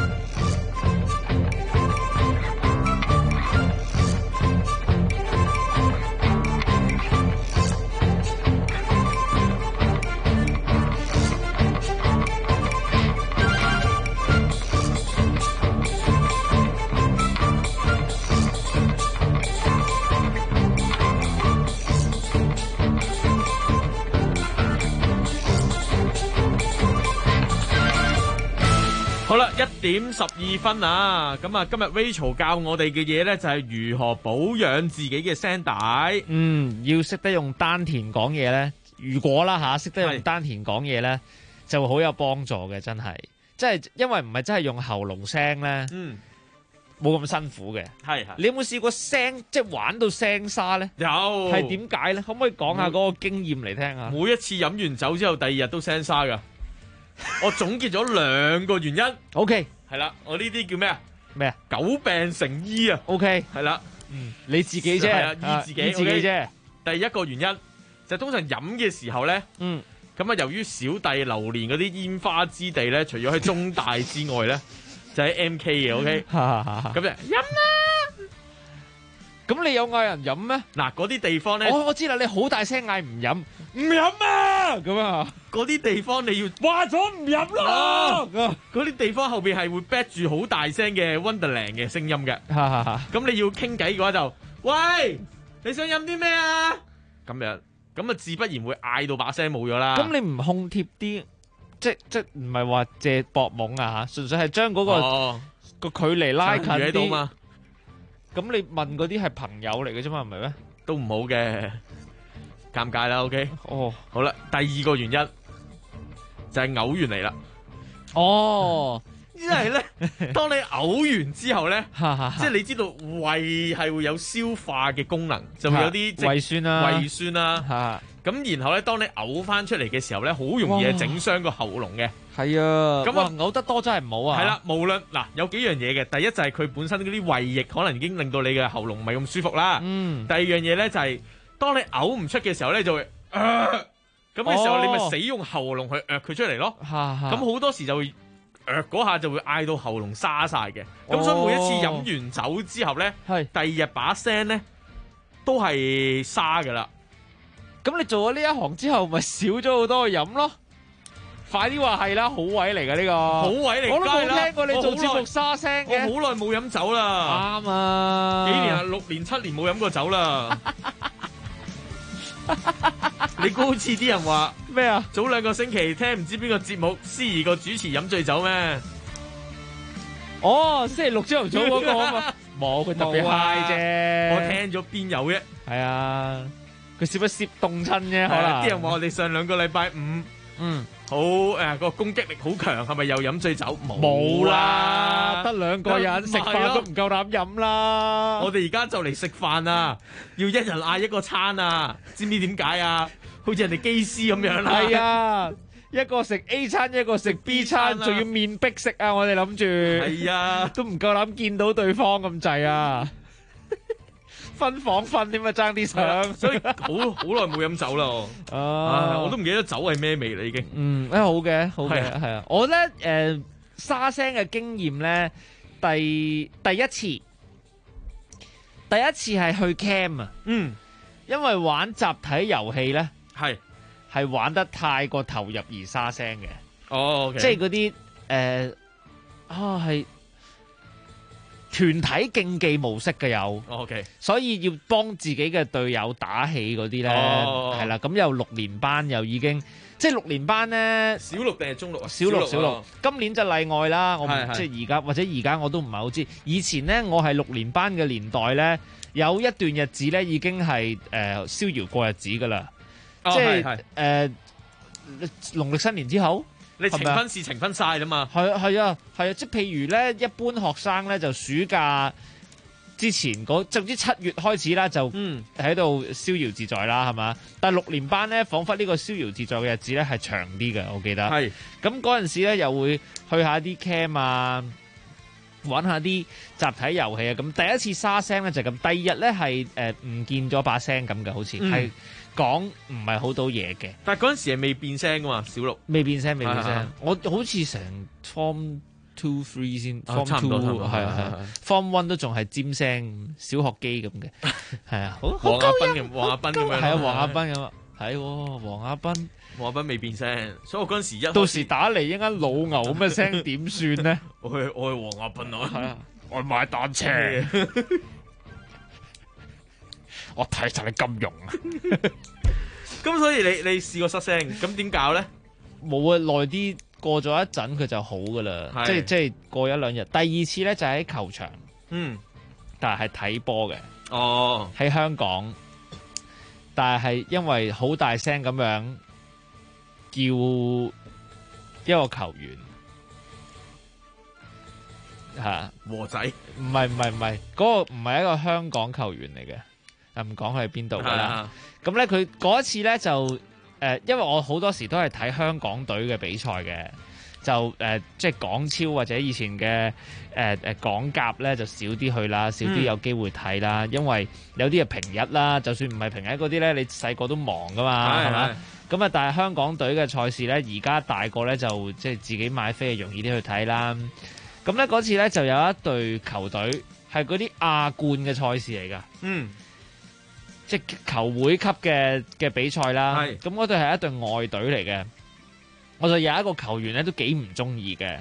好啦，1:12啊！咁啊，今日 Rachel 教我哋嘅嘢咧，就係如何保養自己嘅聲帶。 要識得用丹田講嘢咧。如果啦吓，識得用丹田講嘢咧，就會好有幫助嘅，真係。即係因為唔係真係用喉嚨聲咧，冇咁辛苦嘅。係，你有冇試過聲即係玩到聲沙咧？ 有。 係點解咧？可唔可以講下嗰個經驗嚟聽下？ 每一次飲完酒之後，第二日都聲沙噶。我總結咗2個原因。 OK， 係啦，我呢啲叫咩啊？ 咩啊？ 久病成醫啊。 OK， 係啦， 你自己啫， 醫自己啫。 第一個原因就通常飲嘅時候咧，咁啊，由於小弟流連嗰啲煙花之地咧，除咗喺中大之外咧，就喺 MK 嘅。OK， 咁就飲啦。 咁你有嗌人飲咩？ 嗱，嗰啲地方咧， 我知啦，你好大聲嗌唔飲。唔飲啊！咁啊， 嗰啲地方你要話咗唔飲咯。 嗰啲地方後邊係會 back 住好大聲嘅 Wonderland 嘅聲音嘅。咁你要傾偈嘅話就，喂，你想飲啲咩啊？咁樣，咁啊自不然會嗌到把聲冇咗啦。 咁你唔控貼啲，即唔係話借搏懵啊吓，純粹係將嗰個距離拉近啲嘛。咁你問嗰啲係朋友嚟嘅啫嘛，唔係咩？ 都唔好嘅。尷尬啦 ，OK， 好啦，第二個原因就係嘔完嚟啦。因為咧，當你嘔完之後咧，即係你知道胃係會有消化嘅功能，就會有啲胃酸啦， 胃酸啦。咁然後咧，當你嘔翻出嚟嘅時候咧，好容易係整傷個喉嚨嘅。係啊，咁啊嘔得多真係唔好啊。 係啦，無論嗱有幾樣嘢嘅，第一就係佢本身嗰啲胃液可能已經令到你嘅喉嚨唔係咁舒服啦。第二樣嘢咧就係。當你嘔唔出嘅時候咧，就會咁嘅時候，你咪死用喉嚨去佢出嚟咯。咁好多時就會嗰下就會嗌到喉嚨沙晒嘅。咁所以每一次飲完酒之後咧，第二日把聲咧都係沙噶啦。 咁你做咗呢一行之後，咪少咗好多去飲咯。快啲話係啦，好位嚟噶呢個， 好位嚟。 我都冇聽過你做節目沙聲嘅。 我好耐冇飲酒啦。 啱啊， 幾年啊，6年7年冇飲過酒啦。你估好似啲人話咩啊？ 早2個星期聽唔知邊個節目，司儀個主持飲醉酒咩？ 星期6朝頭早嗰個啊嘛，冇佢特別 high 啫。 我聽咗邊有啫？ 係啊，佢攝一攝凍親啫。可能啲人話我哋上2個禮拜5，好個攻擊力好強，係咪又飲醉酒？ 冇啦，得2個人食飯都唔夠膽飲啦。 我哋而家就嚟食飯啊，要一人嗌一個餐啊，知唔知點解啊？好似人哋機師咁樣啦。 係啊，一個食 A 餐，一個食 B 餐，仲要面壁食啊！我哋諗住係啊， 都唔夠膽見到對方咁滯啊！分房瞓點啊，爭啲相， 所以好耐冇飲酒啦。我都唔記得酒係咩味啦，已經。 好嘅，係啊。我咧沙聲嘅經驗咧，第一次係去 camp 啊。因為玩集體遊戲咧，係玩得太過投入而沙聲嘅。 OK， 即係嗰啲係團體競技模式嘅有。 OK， 所以要幫自己嘅隊友打氣嗰啲咧，係啦。咁有6年班又已經。即係6年班咧， 小6定係中6啊？ 小六，今年就例外啦。我唔係即係而家或者而家我都唔係好知。以前咧，我係6年班嘅年代咧，有一段日子咧已經係逍遙過日子噶啦。即係農曆新年之後， 你呈分試呈分晒啦嘛。 係啊，即係譬如咧，一般學生咧就暑假之前總之7月開始啦，就喺度逍遙自在啦，係嘛？但係6年班咧，彷彿呢個逍遙自在嘅日子咧係長啲嘅，我記得。係。咁嗰陣時咧，又會去下啲 camp 啊，玩下啲集體遊戲啊。咁第一次沙聲咧就咁，第二日咧係唔見咗把聲咁嘅，好似係講唔係好到嘢嘅。 但係嗰陣時係未變聲噶嘛，小6 未變聲。我好似成 form 2、3先 ，form 2係 form 1都仲係尖聲，小學機咁嘅，係啊， 黃亞斌咁樣， 係啊，黃亞斌咁，係黃亞斌未變聲，所以我嗰陣時到時打嚟一間老牛咁嘅聲點算咧？ 我係黃亞斌啊， 係啊，我買單車，我睇晒你金融啊！ 咁所以你試過失聲，咁點搞咧？ 冇啊，耐啲。過咗一陣佢就好噶啦，即係過1-2日。第二次咧就喺球場，但係睇波嘅，喺香港，但係因為好大聲咁樣叫一個球員嚇和仔， 唔係嗰個唔係一個香港球員嚟嘅，唔講佢喺邊度噶啦。咁咧佢嗰一次咧就。因為我好多時都係睇香港隊嘅比賽嘅，就即係港超或者以前嘅港甲咧就少啲去啦，少啲有機會睇啦。因為有啲係平日啦，就算唔係平日嗰啲咧，你細個都忙噶嘛，係嘛？咁啊，但係香港隊嘅賽事咧，而家大個咧就即係自己買飛容易啲去睇啦。咁咧嗰次咧就有一隊球隊係嗰啲亞冠嘅賽事嚟㗎。即係球會級嘅比賽啦，咁嗰隊係一隊外隊嚟嘅，我就有一個球員咧都幾唔中意嘅，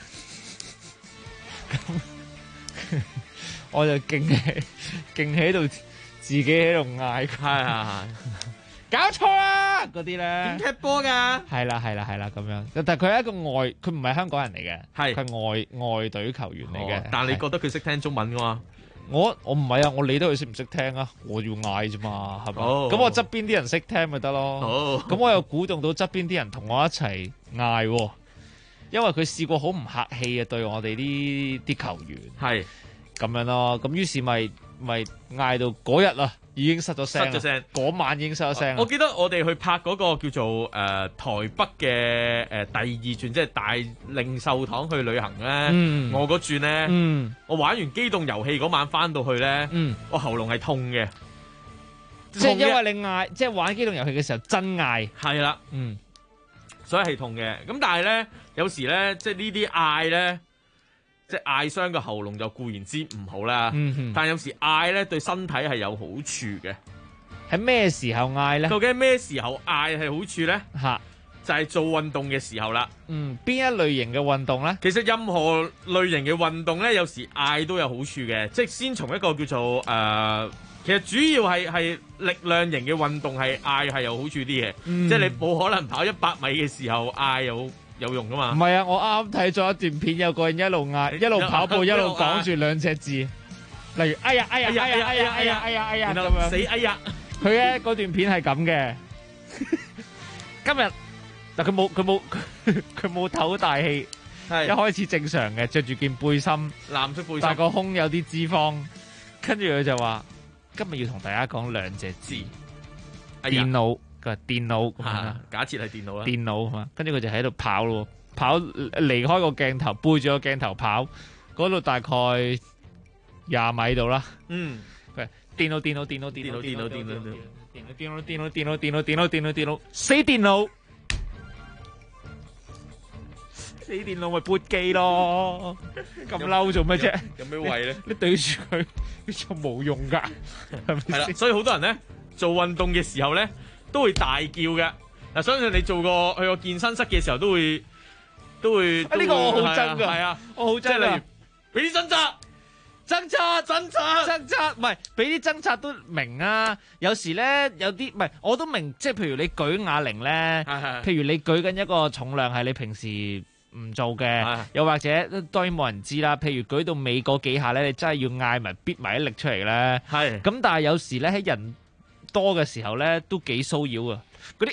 咁我就勁起喺度自己喺度嗌佢，搞錯啊嗰啲咧， 點踢波㗎？ 係啦咁樣，但係佢係一個佢唔係香港人嚟嘅，佢係外隊球員嚟嘅。 但係你覺得佢識聽中文㗎嘛？ 我唔係啊，我理得佢識唔識聽啊，我要嗌啫嘛，係咪？咁我側邊啲人識聽咪得咯。咁我又鼓動到側邊啲人同我一齊嗌，因為佢試過好唔客氣啊，對我哋啲球員係咁樣咯。咁於是咪嗌到嗰日啊，已經失咗聲，嗰晚已經失咗聲。 我記得我哋去拍嗰個叫做台北嘅第二轉，即係大令壽堂去旅行咧。我嗰轉咧，我玩完機動遊戲嗰晚翻到去咧，我喉嚨係痛嘅。 即係因為你嗌，即係玩機動遊戲嘅時候真嗌， 係啦，所以係痛嘅。咁但係咧，有時咧，即係呢啲嗌咧。即係嗌傷個喉嚨就固然之唔好啦，但係有時嗌咧對身體係有好處嘅。 喺咩時候嗌咧？ 究竟咩時候嗌係好處咧？就係做運動嘅時候啦。 邊一類型嘅運動咧？ 其實任何類型嘅運動咧，有時嗌都有好處嘅。即係先從一個叫做其實主要係力量型嘅運動係嗌係有好處啲嘅。即係你冇可能跑100米嘅時候嗌有用噶嘛？ 唔係啊！我啱啱睇咗一段片，有個人一路嗌，一路跑步，一路講住2隻字，例如哎呀哎呀哎呀哎呀哎呀哎呀哎呀咁樣死哎呀！ 佢咧嗰段片係咁嘅。今日但佢冇唞大氣，一開始正常嘅，着住件背心， 藍色背心， 但個胸有啲脂肪，跟住佢就話今日要同大家講2隻字，電腦。電腦， 假設係電腦啦。 電腦嘛，跟住佢就喺度跑咯，跑離開個鏡頭，背住個鏡頭跑，嗰度大概20米度啦。電腦，死電腦，死電腦咪撥機咯，咁嬲做咩啫？ 有咩謂咧？ 你對住佢就冇用噶，係咪先？ 係啦，所以好多人咧做運動嘅時候咧。都會大叫嘅嗱，相信你去個健身室嘅時候都會呢個我好憎㗎， 係啊， 我好憎。 即係例如俾啲掙扎， 掙扎，唔係俾啲掙扎都明啊！有時咧有啲唔係，我都明，即係譬如你舉啞鈴咧，譬如你舉緊一個重量係你平時唔做嘅，又或者當然冇人知啦。譬如舉到尾嗰幾下咧，你真係要嗌埋逼埋一力出嚟咧。係咁，但係有時咧喺人多嘅時候咧，都幾騷擾啊！嗰啲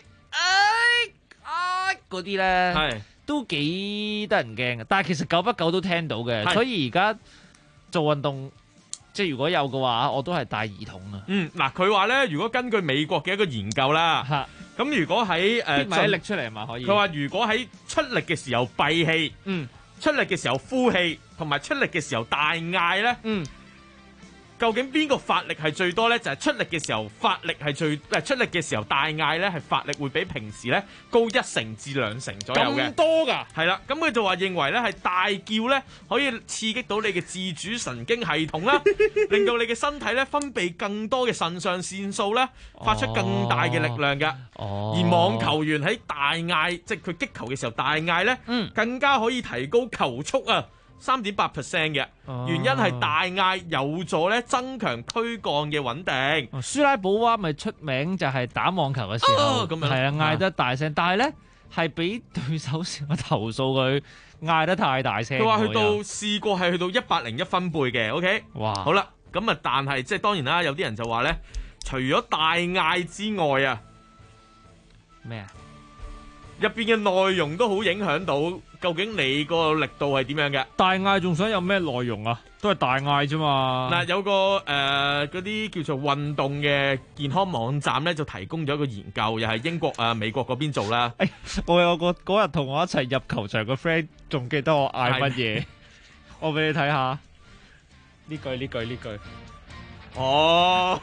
嗰啲咧，都幾得人驚嘅。但係其實久不久都聽到嘅，所以而家做運動，即係如果有嘅話，我都係帶兒童啊。 嗱，佢話咧，如果根據美國嘅一個研究啦，咁如果喺逼埋一力出嚟嘛可以。 佢話如果喺出力嘅時候閉氣，出力嘅時候呼氣，同埋出力嘅時候大嗌咧，究竟邊個發力係最多咧？就係出力嘅時候發力係出力嘅時候大嗌咧，係發力會比平時咧高1成至2成左右嘅。 咁多㗎？ 係啦，咁佢就話認為咧係大叫咧可以刺激到你嘅自主神經系統啦，令到你嘅身體咧分泌更多嘅腎上腺素咧，發出更大嘅力量嘅。而網球員喺大嗌，即係佢擊球嘅時候大嗌咧，更加可以提高球速啊！3.8% 嘅原因係大嗌有助咧增強軀幹嘅穩定。 舒拉寶娃咪出名就係打網球嘅時候，係啊嗌得大聲，但係咧係俾對手成日投訴佢嗌得太大聲。 佢話試過係去到101分貝嘅 ，OK？ 哇！好啦，咁啊，但係即係當然啦，有啲人就話咧，除咗大嗌之外啊， 咩啊？ 入邊嘅內容都好影響到，究竟你個力度係點樣嘅？ 大嗌仲想有咩內容啊？都係大嗌啫嘛。 嗱，有個嗰啲叫做運動嘅健康網站咧，就提供咗一個研究，又係英國美國嗰邊做啦。 我有個嗰日同我一齊入球場嘅 friend，仲記得我嗌乜嘢？我俾你睇下呢句。 哦。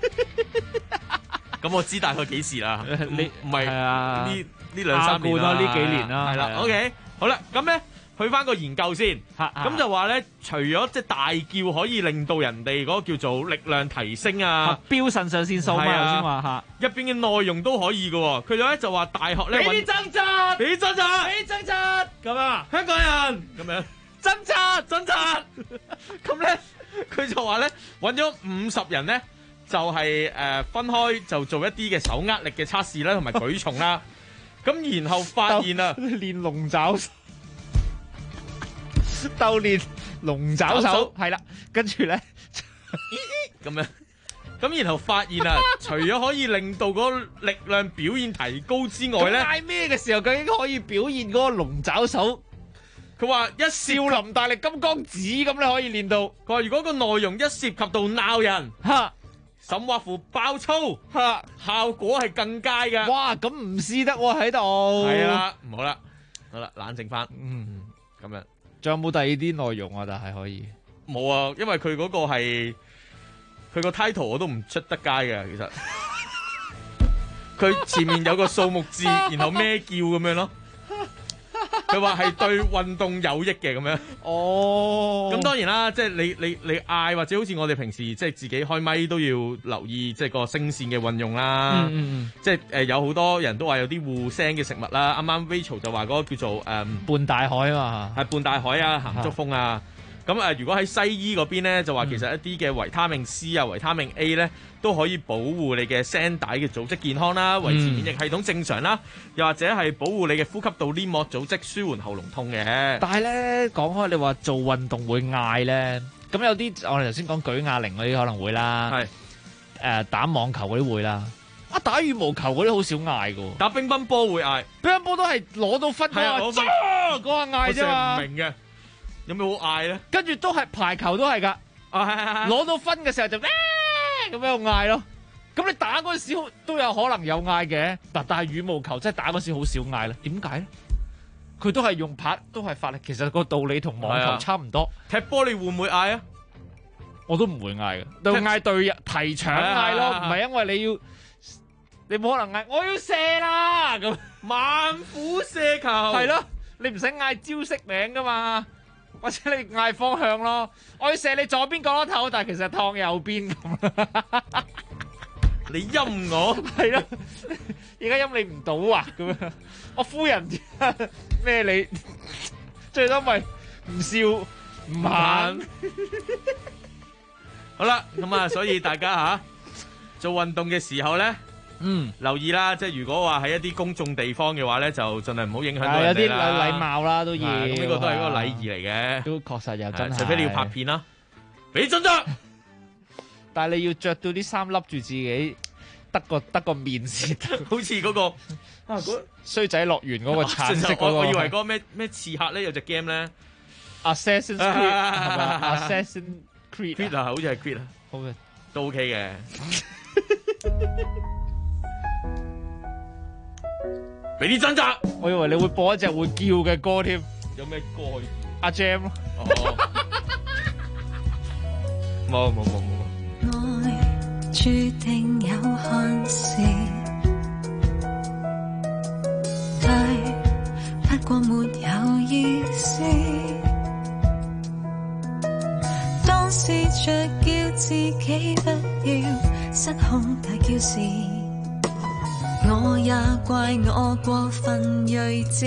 咁我知大概幾時啦？你唔係呢2-3年啦， 呢幾年啦， 係啦。OK， 好啦，咁咧去翻個研究先，咁就話咧，除咗即係大叫可以令到人哋嗰個叫做力量提升啊， 飆腎上腺素嘛，頭先話嚇， 入邊嘅內容都可以嘅喎。佢咧就話大學咧俾啲掙扎， 咁啊，香港人咁樣掙扎，咁咧佢就話咧揾咗50人咧。就係分開就做一啲嘅手握力嘅測試啦，同埋舉重啦。咁然後發現啊， 練龍爪手，鬥練龍爪手係啦，跟住咧咁樣。咁然後發現啊，除咗可以令到嗰個力量表現提高之外咧， 嗌咩嘅時候究竟可以表現嗰個龍爪手？ 佢話少林大力金剛指咁咧可以練到。 佢話如果個內容一涉及到鬧人甚或乎爆粗，效果係更佳嘅。 哇，咁唔試得喎喺度。 係啦，唔好啦，冷靜翻。咁樣。 仲有冇第二啲內容啊？但係可以。 冇啊，因為佢嗰個係佢個 title 我都唔出得街嘅，其實。佢前面有個數目字，然後咩叫咁樣咯。佢話係對運動有益嘅咁樣。 哦。 咁當然啦，即係你嗌或者好似我哋平時即係自己開咪都要留意，即係個聲線嘅運用啦。即係有好多人都話有啲護聲嘅食物啦。啱啱 Rachel 就話嗰個叫做半大海啊嘛， 係半大海啊，鹹竹風啊。咁如果喺西醫嗰邊咧，就話其實一啲嘅維他命 C 啊、維他命 A 咧，都可以保護你嘅聲帶嘅組織健康啦，維持免疫系統正常啦，又或者係保護你嘅呼吸道黏膜組織，舒緩喉嚨痛嘅。 但係咧講開，你話做運動會嗌咧，咁有啲我哋頭先講舉啞鈴嗰啲可能會啦，係打網球嗰啲會啦，打羽毛球嗰啲好少嗌㗎， 打乒乓波會嗌， 乒乓波都係攞到分嗰下嗌啫嘛。 我成日唔明嘅。有咩好嗌咧？ 跟住都係排球都係㗎，攞到分嘅時候就咁樣嗌咯。咁你打嗰陣時都有可能有嗌嘅，但係羽毛球真係打嗰時好少嗌咧。點解咧？佢都係用拍，都係發力。其實個道理同網球差唔多。 踢波你會唔會嗌啊？ 我都唔會嗌嘅，都嗌隊提搶嗌咯，唔係因為你冇可能嗌我要射啦咁， 猛虎射球係咯，你唔使嗌招式名㗎嘛。或者你嗌方向咯，我要射你左邊角落頭，但係其實燙右邊咁。 你陰我係咯，而家陰你唔到啊咁樣。我夫人咩你最多咪唔笑唔喊。 好啦，咁啊，所以大家做運動嘅時候咧，留意啦，即係如果話喺一啲公眾地方嘅話咧，就盡量唔好影響到人哋啦。 有啲禮貌啦都要， 咁呢個都係一個禮儀嚟嘅， 都確實又真係。 除非你要拍片啦，俾準則。 但係你要着到啲衫笠住自己，得個面先， 好似嗰個衰仔樂園嗰個橙色嗰個。 我以為嗰個咩刺客咧有隻 game 咧 ，Assassin's Creed 係咪 ？Assassin's Creed 啊，好似係 Creed 啊， 好嘅， 都 OK 嘅。俾啲掙扎， 我以為你會播一隻會叫嘅歌添。 有咩歌可以？ 阿 Jam 咯。 冇。 愛注定有限時，對，不過沒有意思。當試着叫自己不要失控大叫時，我也怪我過分睿智。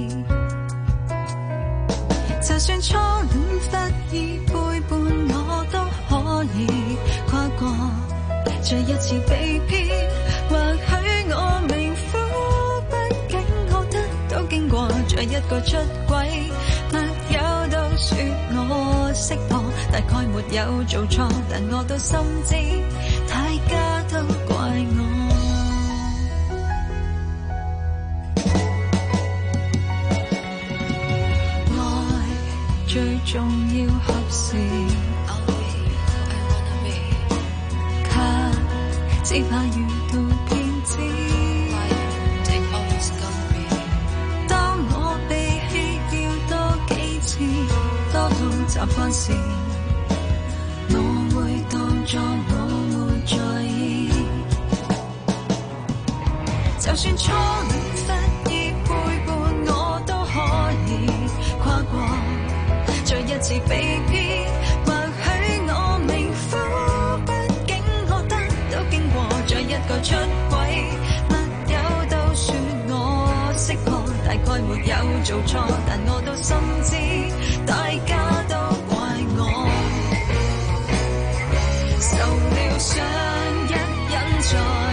就算初戀忽已背叛我都可以跨過，再一次被騙，或許我命苦，畢竟我得到經過，再一個出軌，沒有都說我識破，大概沒有做錯，但我都心知，大家都怪我。最重要合時，卻只怕遇到騙子。當我被棄掉多幾次，多到習慣時，我會當作我沒在意。就算初戀忽已背叛，我都可以跨過。再一次被騙，或許我命苦，畢竟我得到經過，再一個出軌，密友都說我識破，大概沒有做錯，但我都心知，大家都怪我，受了傷一忍再。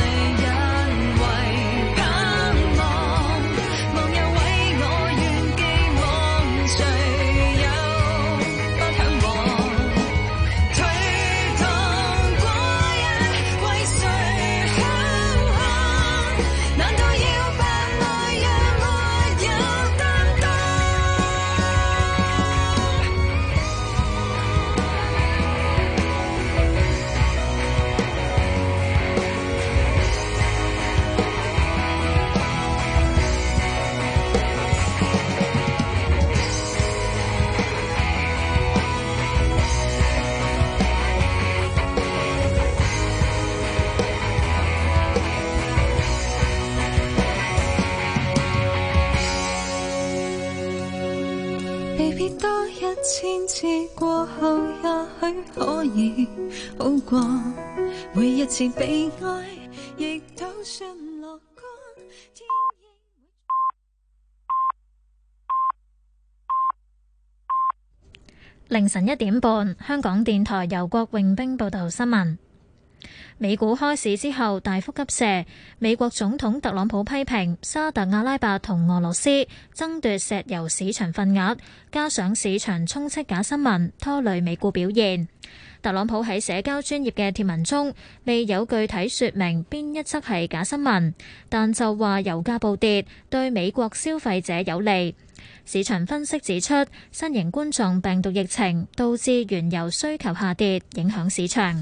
多一千次過後，也許可以好過。每一次被愛，亦都算樂觀。 凌晨1點半，香港電台由郭榮兵報道新聞。美股開市之後大幅急瀉，美國總統特朗普批評沙特阿拉伯同俄羅斯爭奪石油市場份額，加上市場充斥假新聞，拖累美股表現。特朗普喺社交專頁嘅貼文中未有具體說明邊一則係假新聞，但就話油價暴跌對美國消費者有利。市場分析指出，新型冠狀病毒疫情導致原油需求下跌，影響市場。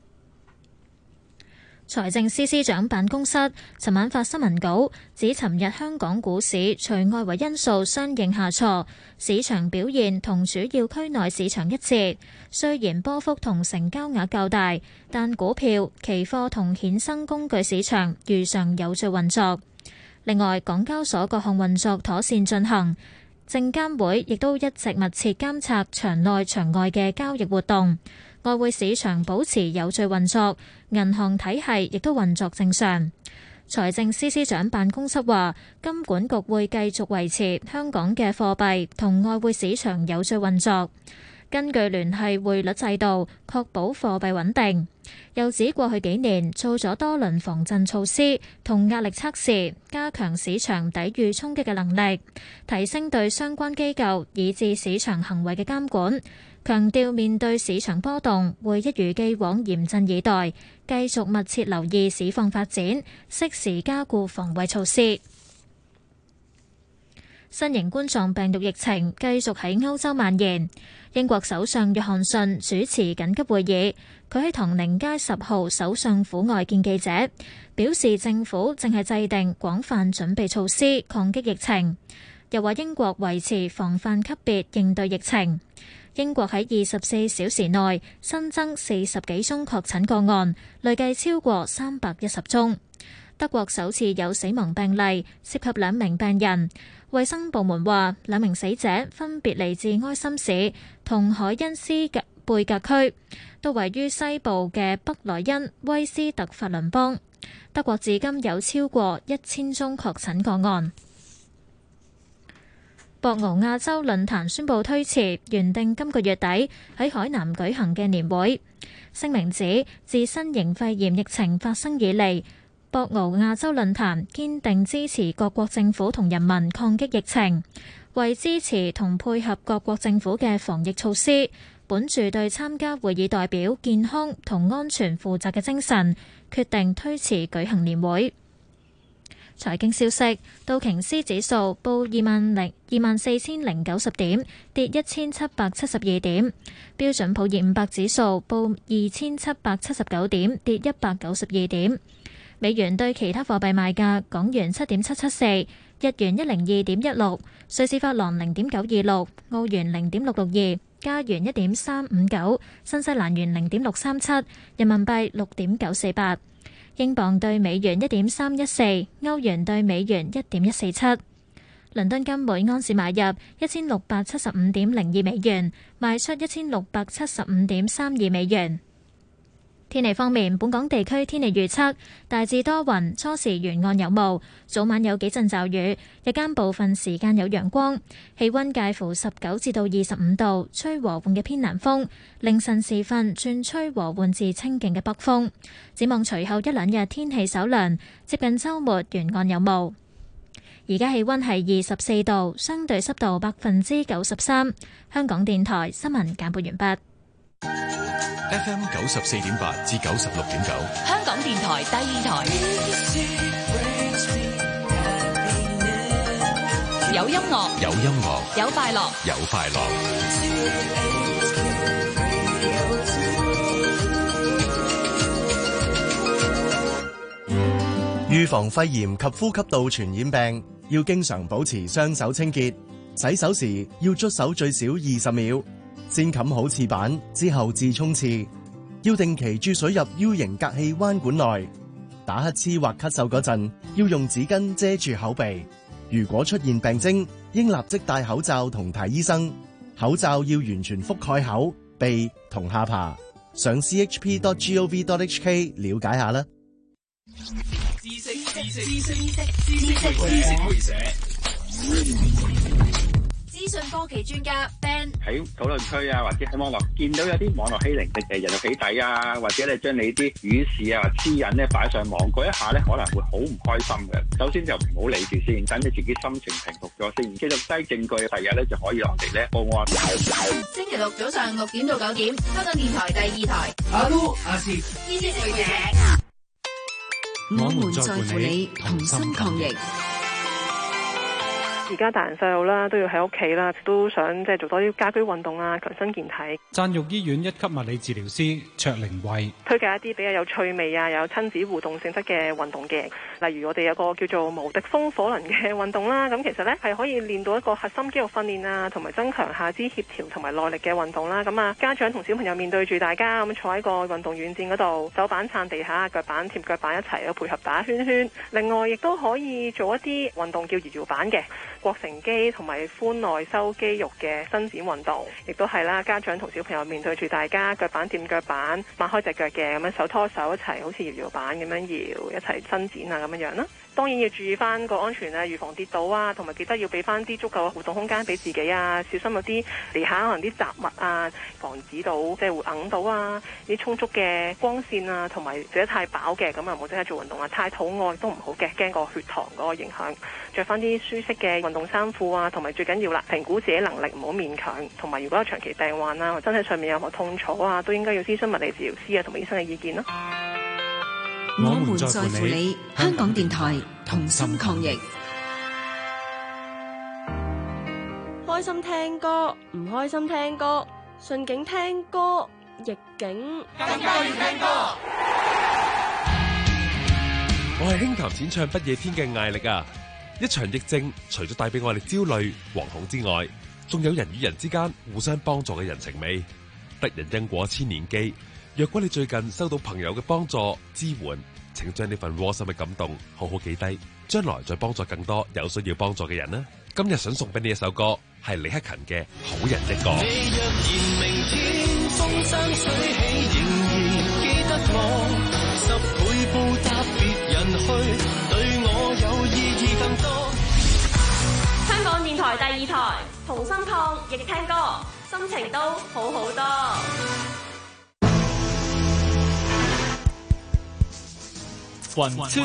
財政司司長辦公室尋晚發新聞稿，指尋日香港股市隨外圍因素相應下挫，市場表現同主要區內市場一致。雖然波幅同成交額較大，但股票、期貨同衍生工具市場如常有序運作。另外，港交所各項運作妥善進行，證監會亦都一直密切監察場內場外嘅交易活動。外匯市場保持有序運作，銀行體系亦都運作正常。財政司司長辦公室話，金管局會繼續維持香港嘅貨幣同外匯市場有序運作。 根據聯繫匯率制度，確保貨幣穩定。又指過去幾年做咗多輪防震措施同壓力測試，加強市場抵禦衝擊嘅能力，提升對相關機構以至市場行為嘅監管。強調面對市場波動，會一如既往嚴陣以待，繼續密切留意市況發展，適時加固防衛措施。新型冠狀病毒疫情繼續喺歐洲蔓延，英國首相約翰遜主持緊急會議，佢喺唐寧街10號首相府外見記者，表示政府正係制定廣泛準備措施抗擊疫情，又話英國維持防範級別應對疫情。英國喺24小時內新增40幾宗確診個案，累計超過310宗。德國首次有死亡病例，涉及2名病人。衛生部門話2名死者分別嚟自埃森市同海恩斯貝格區，都位於西部嘅北萊茵威斯特法倫邦。德國至今有超過1000宗確診個案。博鰲亞洲論壇宣布推遲原定今個月底喺海南舉行嘅年會。聲明指，自新型肺炎疫情發生以嚟，博鰲亞洲論壇堅定支持各國政府同人民抗擊疫情，為支持同配合各國政府嘅防疫措施，本住對參加會議代表健康同安全負責嘅精神，決定推遲舉行年會。財經消息，道瓊斯指數報24,090點，跌1772點；標準普爾500指數報2779點，跌192點。美元對其他貨幣賣價：港元7.774，日元102.16，瑞士法郎0.926，澳元0.662，加元1.359，新西蘭元0.637，人民幣6.948。英鎊對美元1.314，歐元對美元1.147。倫敦金每安士買入1675.02美元，賣出1675.32美元。天氣方面，本港地區天氣預測大致多雲，初時沿岸有霧，早晚有幾陣驟雨，日間部分時間有陽光，氣溫介乎19至到25度，吹和緩嘅偏南風，凌晨時分轉吹和緩至清勁嘅北風。展望隨後1-2日天氣稍涼，接近週末沿岸有霧。而家氣溫係24度，相對濕度93%。香港電台新聞簡報完畢。 FM 94.8至96.9， 香港電台第二台，有音樂， 有音樂， 有快樂， 有快樂。 預防肺炎及呼吸道傳染病，要經常保持雙手清潔，洗手時要捽手最少20秒。先冚好廁板，之後至沖廁。要定期注水入 U 型隔氣彎管內。打乞嗤或咳嗽嗰陣，要用紙巾遮住口鼻。如果出現病徵，應立即戴口罩同睇醫生。口罩要完全覆蓋口、鼻同下巴。上 chp.gov.hk 了解下啦。 知識會社。 資訊科技專家 Ben 喺討論區啊，或者喺網絡見到有啲網絡欺凌嘅人肉起底啊，或者你將你啲語事啊、私隱咧擺上網，嗰一下咧可能會好唔開心嘅。首先就唔好理住先，等你自己心情平復咗先，記錄低證據，第日咧就可以落嚟咧報案。 星期六早上6點到9點，香港電台第2台。 阿都阿是知識會社， 我們在乎你，同心抗疫。 而家大人細路啦，都要喺屋企啦，都想即係做多啲家居運動啊，強身健體。 贊育醫院1級物理治療師卓玲慧推介一啲比較有趣味啊、有親子互動性質嘅運動嘅，例如我哋有個叫做無敵風火輪嘅運動啦。咁其實呢係可以練到一個核心肌肉訓練啊，同埋增強下肢協調同埋耐力嘅運動啦。咁啊，家長同小朋友面對住大家咁坐喺個運動軟墊嗰度，手板撐地下，腳板貼腳板一齊，配合打圈圈。另外亦都可以做一啲運動叫搖搖板嘅。腘繩肌同埋髖內收肌肉嘅伸展運動，亦都係啦。家長同小朋友面對住大家，腳板掂腳板，擘開隻腳嘅咁樣手拖手一齊，好似搖搖板咁樣搖，一齊伸展啊咁樣啦。 當然要注意翻個安全啊，預防跌倒啊，同埋記得要俾翻啲足夠嘅活動空間俾自己啊，小心嗰啲地下可能啲雜物啊，防止到即係會揞到啊，啲充足嘅光線啊，同埋食得太飽嘅咁啊，唔好即刻做運動啊，太肚餓都唔好嘅，驚個血糖嗰個影響。着翻啲舒適嘅運動衫褲啊，同埋最緊要啦，評估自己能力，唔好勉強。同埋如果有長期病患啊，或身體上面有任何痛楚啊，都應該要諮詢物理治療師啊同埋醫生嘅意見咯。 我們在乎你，香港電台同心抗疫。 開心聽歌，唔開心聽歌，順境聽歌，逆境更加要聽歌。 我係輕談淺唱不夜天嘅艾力啊！一場疫症，除咗帶俾我哋焦慮、惶恐之外，仲有人與人之間互相幫助嘅人情味。得人因果千年記。若果你最近收到朋友嘅幫助支援，請將呢份窩心嘅感動好好記低，將來再幫助更多有需要幫助嘅人啦。今日想送俾你一首歌，係李克勤嘅《好人一個》。 你若然明天風生水起，仍然記得我，10倍報答別人去，對我有意義更多。 香港電台第2台，同心抗疫聽歌，心情都好好多。 雲川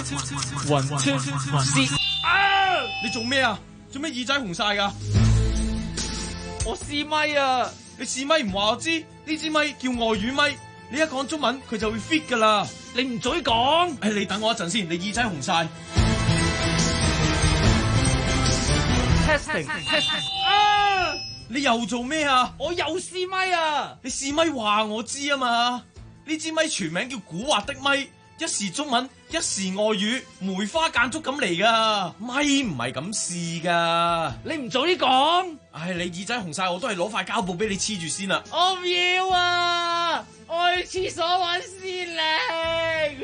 你做咩啊？做咩耳仔紅晒噶？我試咪啊！你試咪唔話我知？呢支咪叫外語咪，你一講中文佢就會 fit 噶啦。你唔嘴講？你等我一陣先，你耳仔紅晒。Testing 你又做咩啊？我又試咪啊！你試咪話我知啊嘛？呢支咪全名叫古惑的咪。一時中文，一時外語，梅花間竹咁嚟噶，咪唔係咁試噶。你唔早啲講，你耳仔紅晒，我都係攞塊膠布俾你黐住先啦。我唔要啊，我去廁所搵先嚟。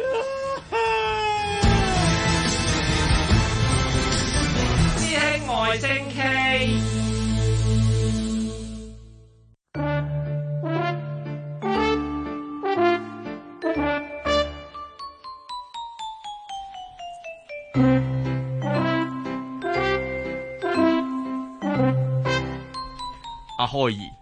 師兄外星K。 阿開兒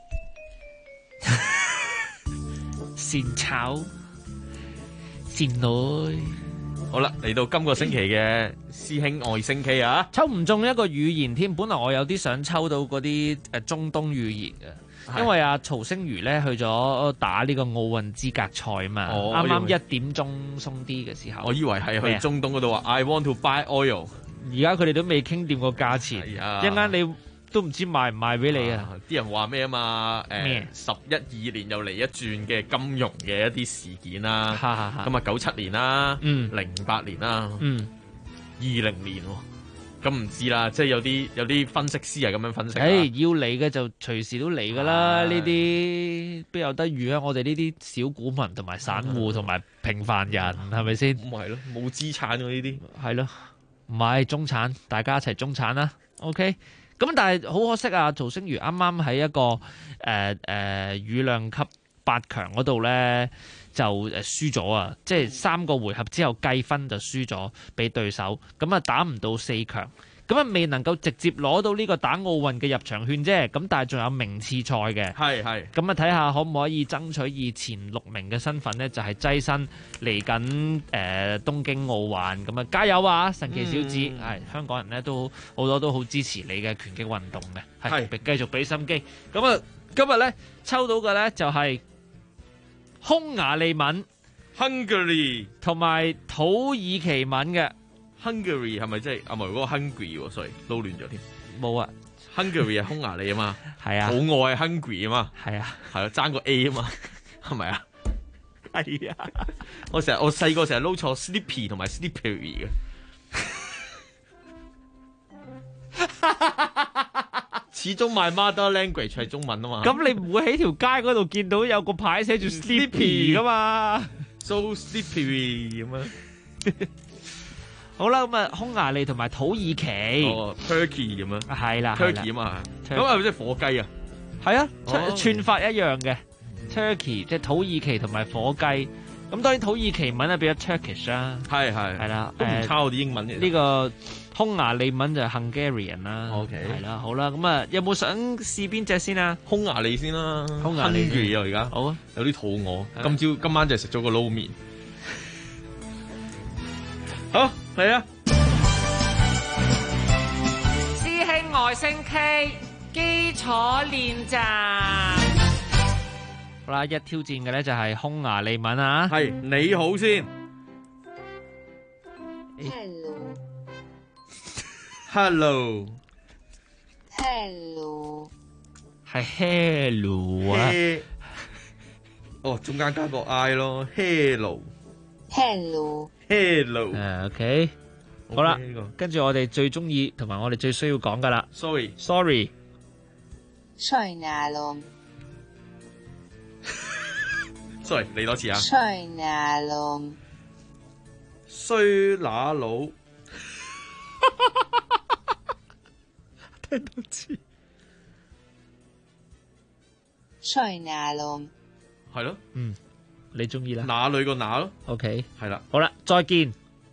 善炒善女， 好啦，嚟到今個星期嘅師兄外星 K 啊， 抽唔中一個語言添，本來我有啲想抽到嗰啲中東語言嘅，因為阿曹星如咧去咗打呢個奧運資格賽啊嘛，啱啱1點鐘鬆啲嘅時候， 我以為係去中東嗰度話 I want to buy oil， 而家佢哋都未傾掂個價錢，一陣間你都唔知賣唔賣俾你啊！ 啲人話咩啊嘛？ 咩 11、2年又嚟一轉嘅金融嘅一啲事件啦。咁啊97年啦，08年啦，20年喎。咁唔知啦，即係有啲分析師係咁樣分析。 要嚟嘅就隨時都嚟噶啦，呢啲邊有得預啊？我哋呢啲小股民同埋散戶同埋平凡人係咪先？ 咁咪係咯，冇資產喎呢啲。 係咯，唔係中產，大家一齊中產啦。OK。咁但係好可惜啊！曹星如啱啱喺一個羽量級8強嗰度咧就輸咗啊！即係3個回合之後計分就輸咗俾對手，咁啊打唔到4強，咁啊未能夠直接攞到呢個打奧運嘅入場券啫。咁但係仲有名次賽嘅， 係咁啊睇下可唔可以爭取以前6名嘅身份呢？就係躋身嚟緊東京奧運。咁啊加油啊！神奇小子，係香港人呢都好多都好支持你嘅拳擊運動嘅，係繼續俾心機。咁啊今日呢抽到嘅呢就係匈牙利文 Hungary 同埋土耳其文嘅。 Hungary 係咪即係唔係嗰個 Hungry 喎？所以撈亂咗添。 冇啊 ，Hungary 係匈牙利啊嘛。 係啊。 好愛 Hungry 啊嘛。 係啊。 係啊，爭個 A 啊嘛，係咪啊？係啊。我細個成日撈錯 Sleepy 同埋 Slippery 嘅。始終 my mother language 係中文啊嘛。 咁你唔會喺條街嗰度見到有個牌寫住 Sleepy 噶嘛 ？So slippery 咁啊。 好啦，咁啊，匈牙利同埋土耳其 ，Turkey 咁樣， 係啦 ，Turkey 啊嘛，咁係咪即係火雞啊？ 係啊，串法一樣嘅 ，Turkey 即係土耳其同埋火雞， 咁當然土耳其文啊變咗 Turkish 啦， 係啦， 都唔抄我啲英文嘅。 呢個匈牙利文就係 Hungarian 啦。 OK， 係啦，好啦，咁啊有冇想試邊隻先啊？ 匈牙利先啦， 匈牙利啊而家。 好啊， 有啲肚餓。今晚就食咗個撈麵。好嚟啊！ 師兄外星 K 基礎練習。好啦，一挑戰嘅咧就係匈牙利文啊。 係你好先。Hello。 係 hello 啊。 哦，中間加個 I 咯 ，hello。 OK， 好啦，跟住我哋最中意同埋我哋最需要講噶啦。 Sorry， 嚟多次啊。衰乸佬，聽多次。係咯， 你中意啦。 哪裏個哪咯 ？OK， 係啦。 好啦，再見。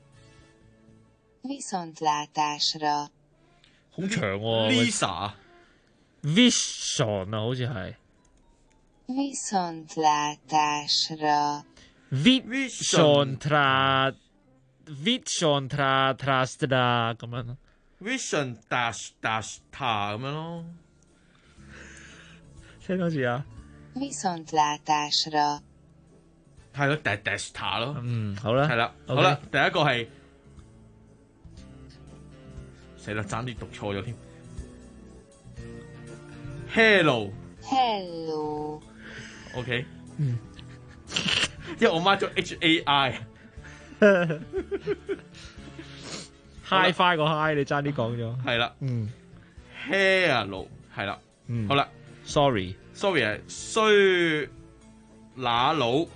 好長喎。Lisa。Vision 啊，好似係。Vision tra 咁樣咯。 Vision dash ta 咁樣咯。 聽多次啊。 係咯 dash ta 咯。 好啦。 係啦，好啦，第一個係死啦，爭啲讀錯咗添。Hello。OK。因為我媽咗 HAI。High five 個 high 你爭啲講咗。 係啦。Hello 係啦。好啦。Sorry 係衰乸佬。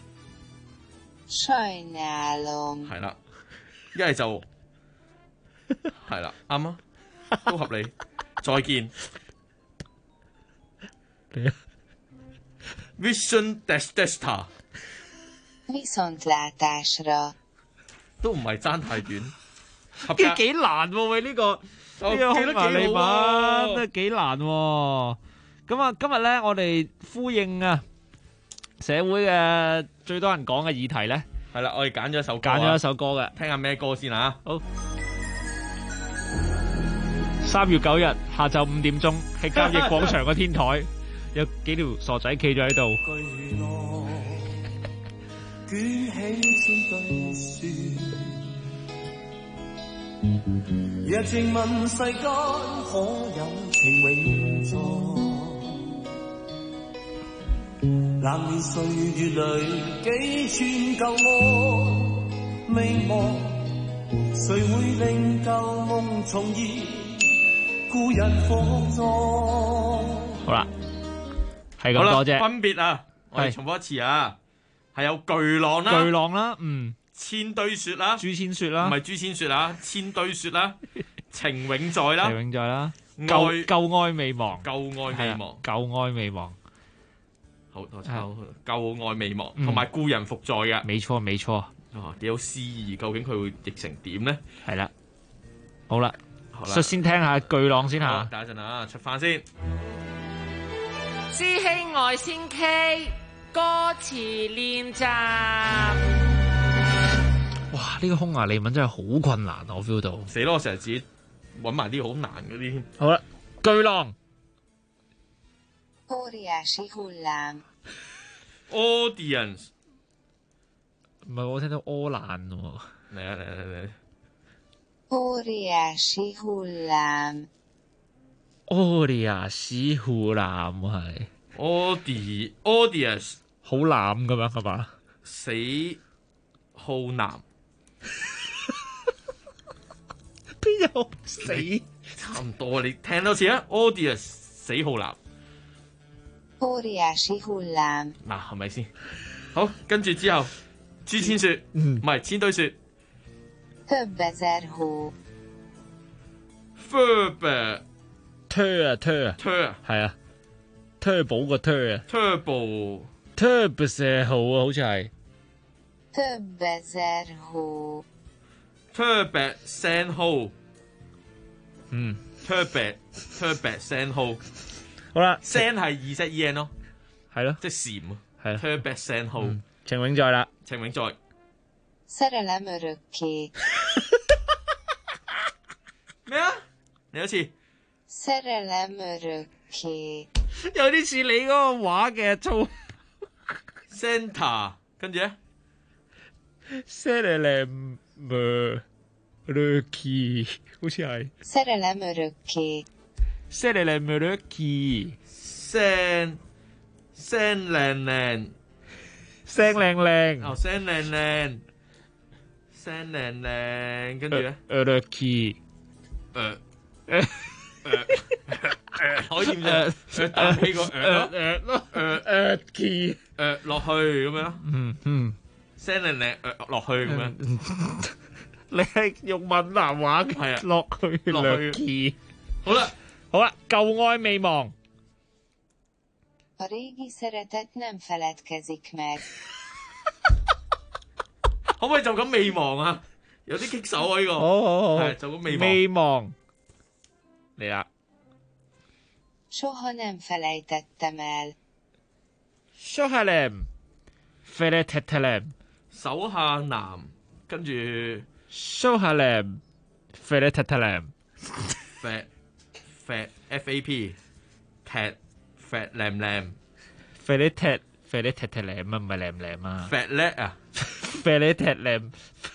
係啦。一係就係啦，啱啊，都合理。再見。Vision dash ta。都唔係爭太短。 幾難喎喂，呢個匈牙利文都幾難喎。咁啊，今日咧我哋呼應啊社會嘅最多人講嘅議題咧， 係啦，我哋揀咗一首歌， 嘅， 聽下咩歌先啊？ 好。3月9日下晝5點鐘喺交易廣場個天台，有幾條傻仔企咗喺度。 捲起千堆雪，若靜問世間可有情永在？冷暖歲月裏幾串舊愛未忘，誰會令舊夢重現？故人放縱。 好啦，係咁多啫。 分別啊，我哋重複一次啊，係有巨浪啦，千堆雪啦， 朱千雪啦， 唔係朱千雪啊，千堆雪啦，情永在啦， 舊愛未忘， 舊愛未忘。好多謝，舊愛未忘，同埋故人復在嘅， 冇錯。 啊，幾有詩意，究竟佢會譯成點咧？ 係啦，好啦，率先聽下巨浪先吓。 等一陣啊，出翻先。 師兄外先 K 歌詞練習。哇！呢個匈牙利文真係好困難，我 feel 到。 死咯！我成日自己揾埋啲好難嗰啲。 好啦，巨浪。 Audience。 唔係，我聽到柯蘭喎。 嚟。 Audience 好藍係。 Audience 好藍咁樣係嘛？ 死好男。 邊有死？ 差唔多，你聽多次啊 ！Audience 死好男。嗱，係咪先？好，跟住之後，朱千雪，唔係千堆雪。Furber。 Tur 係啊 ，Turbo 個 Tur 啊 ，Turbo 射號啊，好似係 Több ezer hó. Többet聲號，többet聲號， 好啦， 聲係2ZEN 咯， 係咯， 即係禪啊， 係啦 többet聲號， 程永在啦， 程永在， Szerelem örökké. 咩啊？你一次 Szerelem örökké. 有啲似你嗰個畫嘅粗 Santa， 跟住咧 Szerelem örökké， 好似係 Szerelem örökké. Szerelem örökké， 聲靚靚， 聲靚靚， 哦聲靚靚，聲靚靚，跟住咧 örökké， 可以點啫？打起個咯 ，örökké， 落去咁樣，聲靚靚落去咁樣。 你係用閩南話嘅， 係啊， 落去落去。 好啦， 好啦，舊愛未忘。 A régi szeretet nem feledkezik meg. 可唔可以就咁未忘啊？有啲棘手啊呢個。 好， 係就咁未忘。 未忘嚟啦。 Soha nem felejtettem el. Soha nem felejtettem el. 手下男，跟住 Soha nem felejtettem el. fat FAP cat fat 靚靚 felejtettem 啊，唔係靚唔靚啊。 fat 叻啊 felejtettem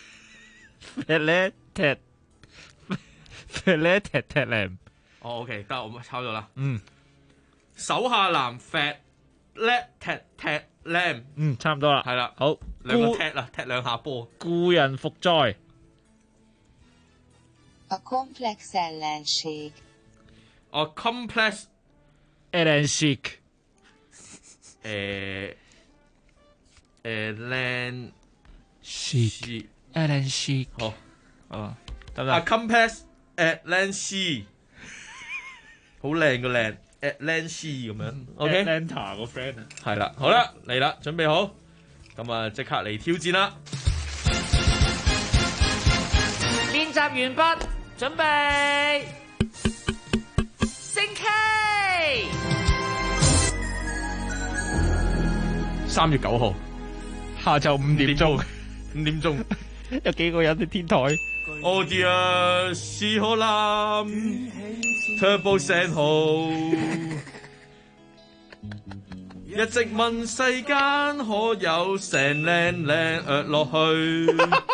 felejtettem。 哦 OK， 得我抄咗啦。 嗯， 手下男 fat 叻踢靚。 嗯，差唔多啦。 係啦， 好， 兩個踢啦，踢兩下波。 故人復在。 A komplex ellenség. A complex ellenség. ellenség。 好， 哦，得唔得 A complex ellenség， 好靚個靚 ellenség 咁樣。OK。 Atlanta 個 friend 啊。 係啦，好啦，嚟啦，準備好，咁啊，即刻嚟挑戰啦！ 練習完畢，準備升 K。 3月9號下晝5點鐘 ，5點鐘有幾個人喺天台。 Oh dear， 是可南 Turbo 聲號，一直問世間可有成靚靚落去。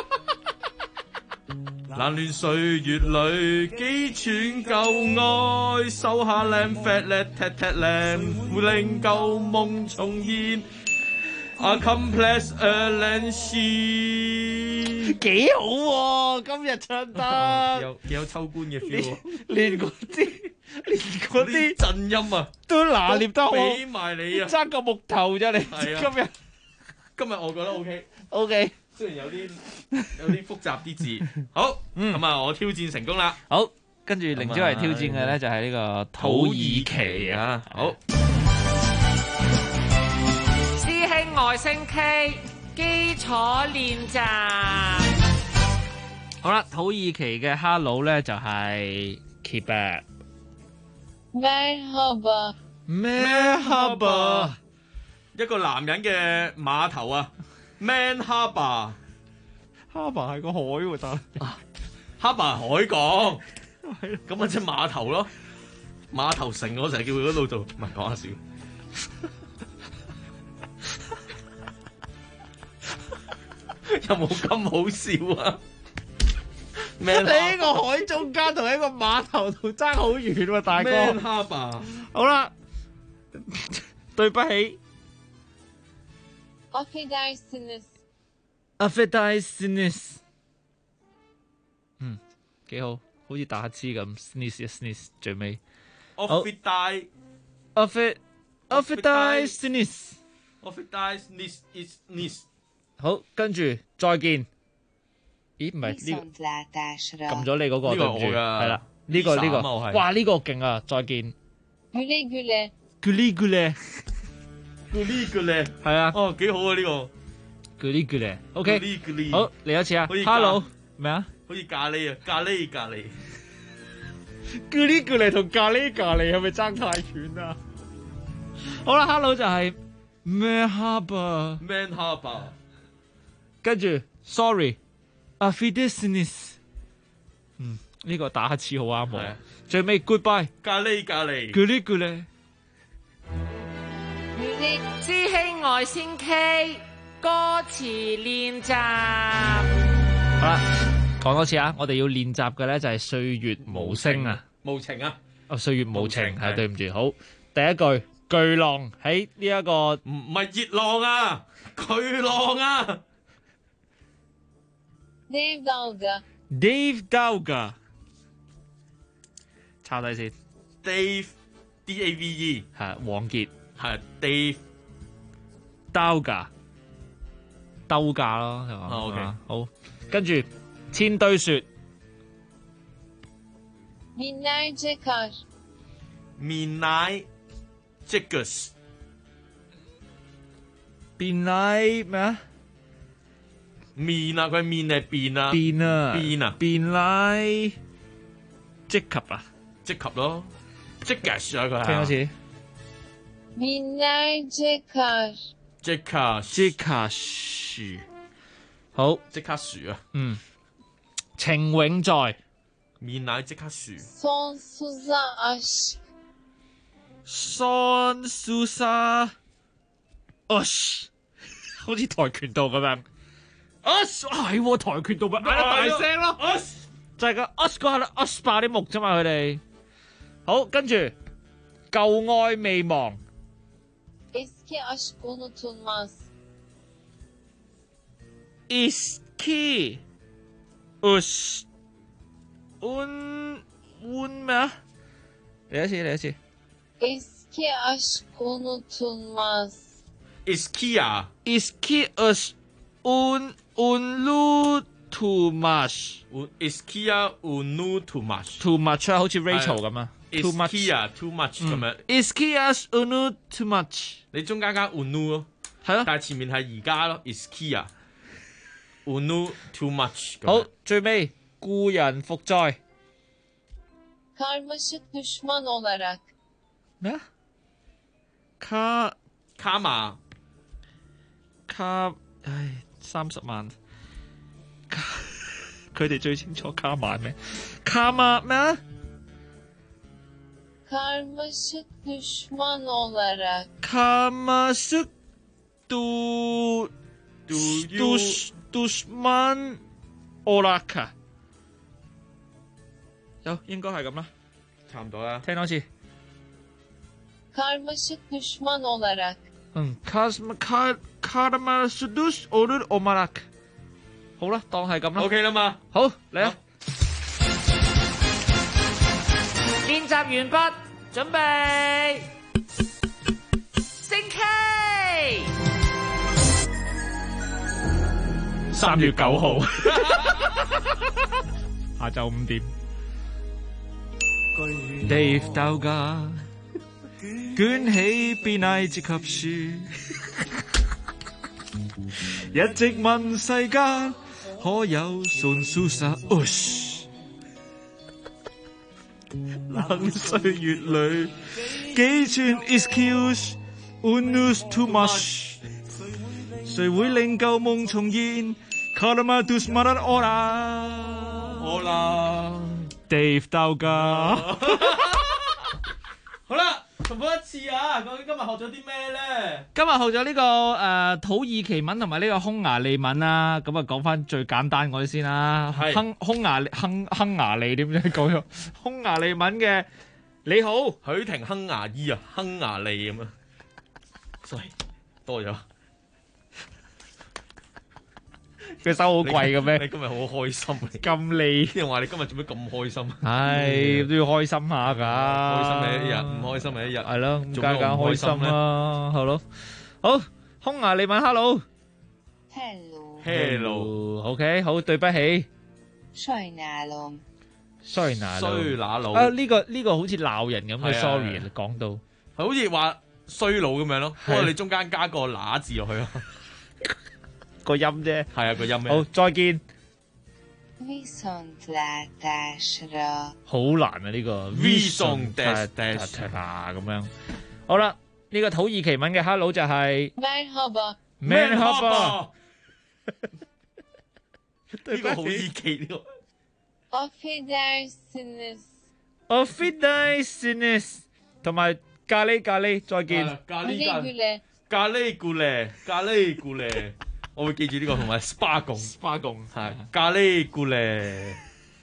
冷暖歲月裏幾寸舊愛，手下靚 fat 叻踢踢靚，會令舊夢重現。A complex ellenség， 幾好喎！今日唱得幾有秋官嘅 feel， 連嗰啲震音啊， 都拿捏得好， 俾埋你啊！ 爭個木頭啫，你今日我覺得 OK， 雖然有啲複雜啲字。好，咁啊，我挑戰成功啦。 好，跟住凌朝嚟挑戰嘅咧就係呢個土耳其啊。 好。 師兄外星 K 基礎練習，好啦，土耳其嘅 hello 咧就係 Kebab。 Merhaba。 Merhaba， 一個男人嘅碼頭啊 ，Merhaba。 Harbor 係個海喎，得。 Harbor 海港，咁啊即係碼頭咯，碼頭城我成日叫佢嗰度做，唔係講下笑。有冇咁好笑啊？ 你呢個海中間同一個碼頭度爭好遠喎，大哥。 Harbor， 好啦，對不起。Affedersiniz， 幾好，好似打乞嗤咁 ，sneeze 一 sneeze 最尾。 Affedersiniz， 好，跟住再見。咦，唔係呢個撳咗你嗰個，對唔住，係啦，呢個，哇，呢個勁啊！再見。Güle güle，係啊， 哦，幾好啊呢個。 咕哩咕哩 ，OK， 咕哩咕哩好嚟一次啊好似 ，Hello 咩啊？ 好似咖喱啊，咖喱咕哩咕哩同咖喱係咪爭太遠啊？好啦 ，Hello 就係 Merhaba， 跟住 Sorry，Affedersnis， 呢個打乞嗤好啱我。最尾 Goodbye， 咖喱， 咕哩咕哩。知兄愛先 K 歌詞練習。好啦，講多次啊！我哋要練習嘅咧就係歲月無聲啊， 無情啊！ 哦，歲月無情係對唔住。好，第一句巨浪喺呢一個唔係熱浪啊，巨浪啊。 Dave Dalga， 抄低先。 Dave D-A-V-E 係王傑係 Dave Dalga 兜架咯，係嘛 ？OK， 好，跟住千堆雪。 Binlerce kar. Minay Jigus， 變奶咩啊？ 面啊，佢面係變啊， 變啊， 變啊， 變奶即及啊， 即及咯，即 gas 啊佢係。 聽多次。 Binlerce kar. 即刻樹，好， 即刻樹啊！ 情永在， 面奶即刻樹。 Sonsuza aşk. Sonsuza aşk， 好似跆拳道咁樣。係喎，跆拳道咪嗌得大聲咯。就係個嗰下咧爆啲木啫嘛，佢哋。好，跟住舊愛未忘。 Eski aşk unutulmaz. Eski us un 咩啊？嚟一次。 Eski aşk unutulmaz. Eski us unutulmaz. Eski unutulmaz. Too much 啊，好似 Rachel 咁啊。 Too much 咁樣。 Eski us unu too much， 你中間加 unu 咯， 係咯， 但係前面係而家咯。Eski unu too much。 好，最尾故人復在。 Karmaşık düşman olarak. 咩啊？卡瑪，唉，30萬，佢哋最清楚卡瑪咩？卡瑪咩啊？ Karmaşık düşman olarak. Karmaşık düşman olarak。有應該係咁啦， 差唔多啦。 聽多次。 Karmaşık düşman olarak. Karmaşık düşman olarak。好啦，當係咁啦。 OK 啦嘛。 好，嚟啊！練習完畢，準備升 K。3月9號，下晝5點。Dave Dalga 捲起變矮之級樹，一直問世間可有 Sonsuza aşk。冷歲月裏幾串 excuse unus too much， 誰會令舊夢重現 Calma dus marat ora Dave Dalga 好啦，重複一次啊！究竟今日學咗啲咩咧？ 今日學咗呢個土耳其文同埋呢個匈牙利文啦，咁啊講翻最簡單嗰啲先啦。匈牙利點樣講咗？匈牙利文嘅你好， 許廷鏗牙醫啊，匈牙利咁啊，sorry 多咗。 佢收好貴嘅咩？ 你今日好開心， 咁利。 啲人話你今日做咩咁開心？ 唉，都要開心下㗎。 開心嘅一日，唔開心嘅一日。 係咯，咁梗係開心啦。好咯，好，匈牙利文 hello。Hello。OK， 好，對不起。 Sajnálom。 衰那佬啊！呢個好似鬧人咁嘅 sorry， 講到係好似話衰佬咁樣咯。不過你中間加個乸字落去咯。 個音啫。 係啊，個音咩？ 好，再見。 Visondlatashra 好難啊呢個 Visondlatashra 咁樣。好啦，呢個土耳其文嘅 hello 就係 Merhaba Merhaba。 呢個好易記呢個。 Affedersines 同埋咖喱，再見。 咖喱咕喱，我會記住呢個同埋 Spargum 係咖喱咕喱。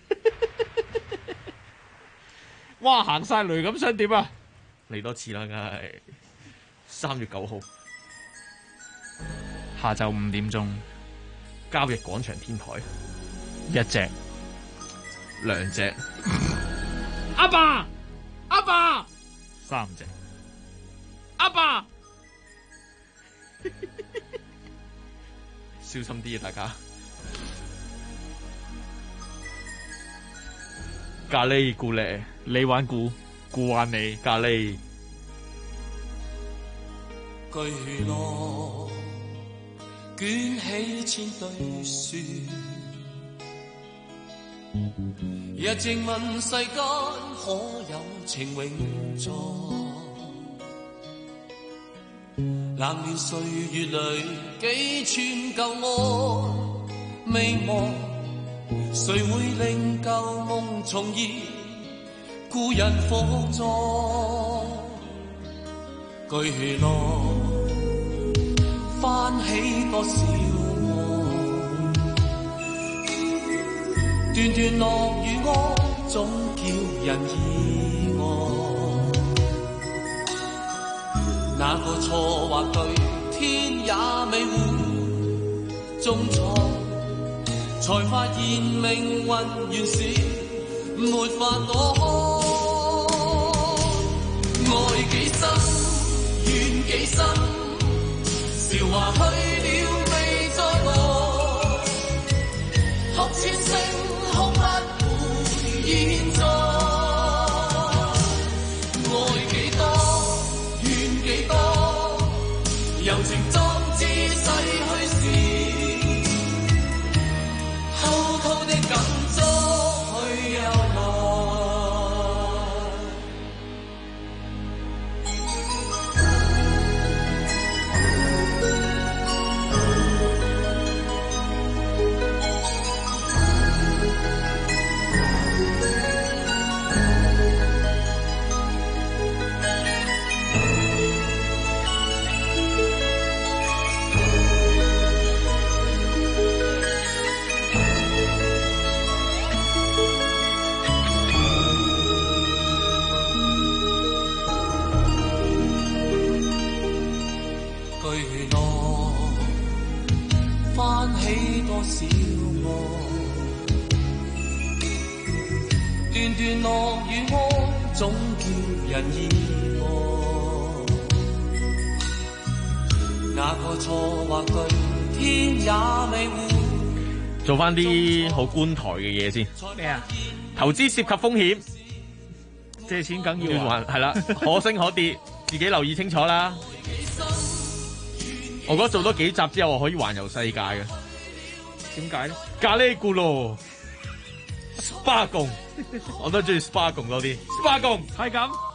哇，行晒雷咁想點啊？ 嚟多次啦，梗係3月9號下晝5點鐘， 交易廣場天台 1隻 2隻， 阿爸3隻，阿爸小心啲啊，大家。咖喱咕喱， 你玩估玩你咖喱。 巨浪捲起千堆雪，日靜問世間可有情永在？冷暖歲月裏幾串舊愛未忘，誰會令舊夢重現？故人復在，巨浪翻起多少夢，段段落雨歌總叫人意外。那個錯或對，天也未會中錯，才發現命運原是沒法躲。愛幾深，怨幾深，韶華去了未再來，哭千聲哭不回現在。愛幾多，怨幾多，柔情壯志逝去時，偷偷的感觸去又來。巨浪翻起多少愛，段段落雨安總叫人意外。那個錯或對，天也未會。 做翻啲好觀台嘅嘢先。 咩啊？ 投資涉及風險， 借錢梗要還。 係啦，可升可跌，自己留意清楚啦。我覺得做多幾集之後，我可以環遊世界嘅。 點解咧？ 咖喱咕嚕，Spargum，我都中意 Spargum 多啲。Spargum 係咁。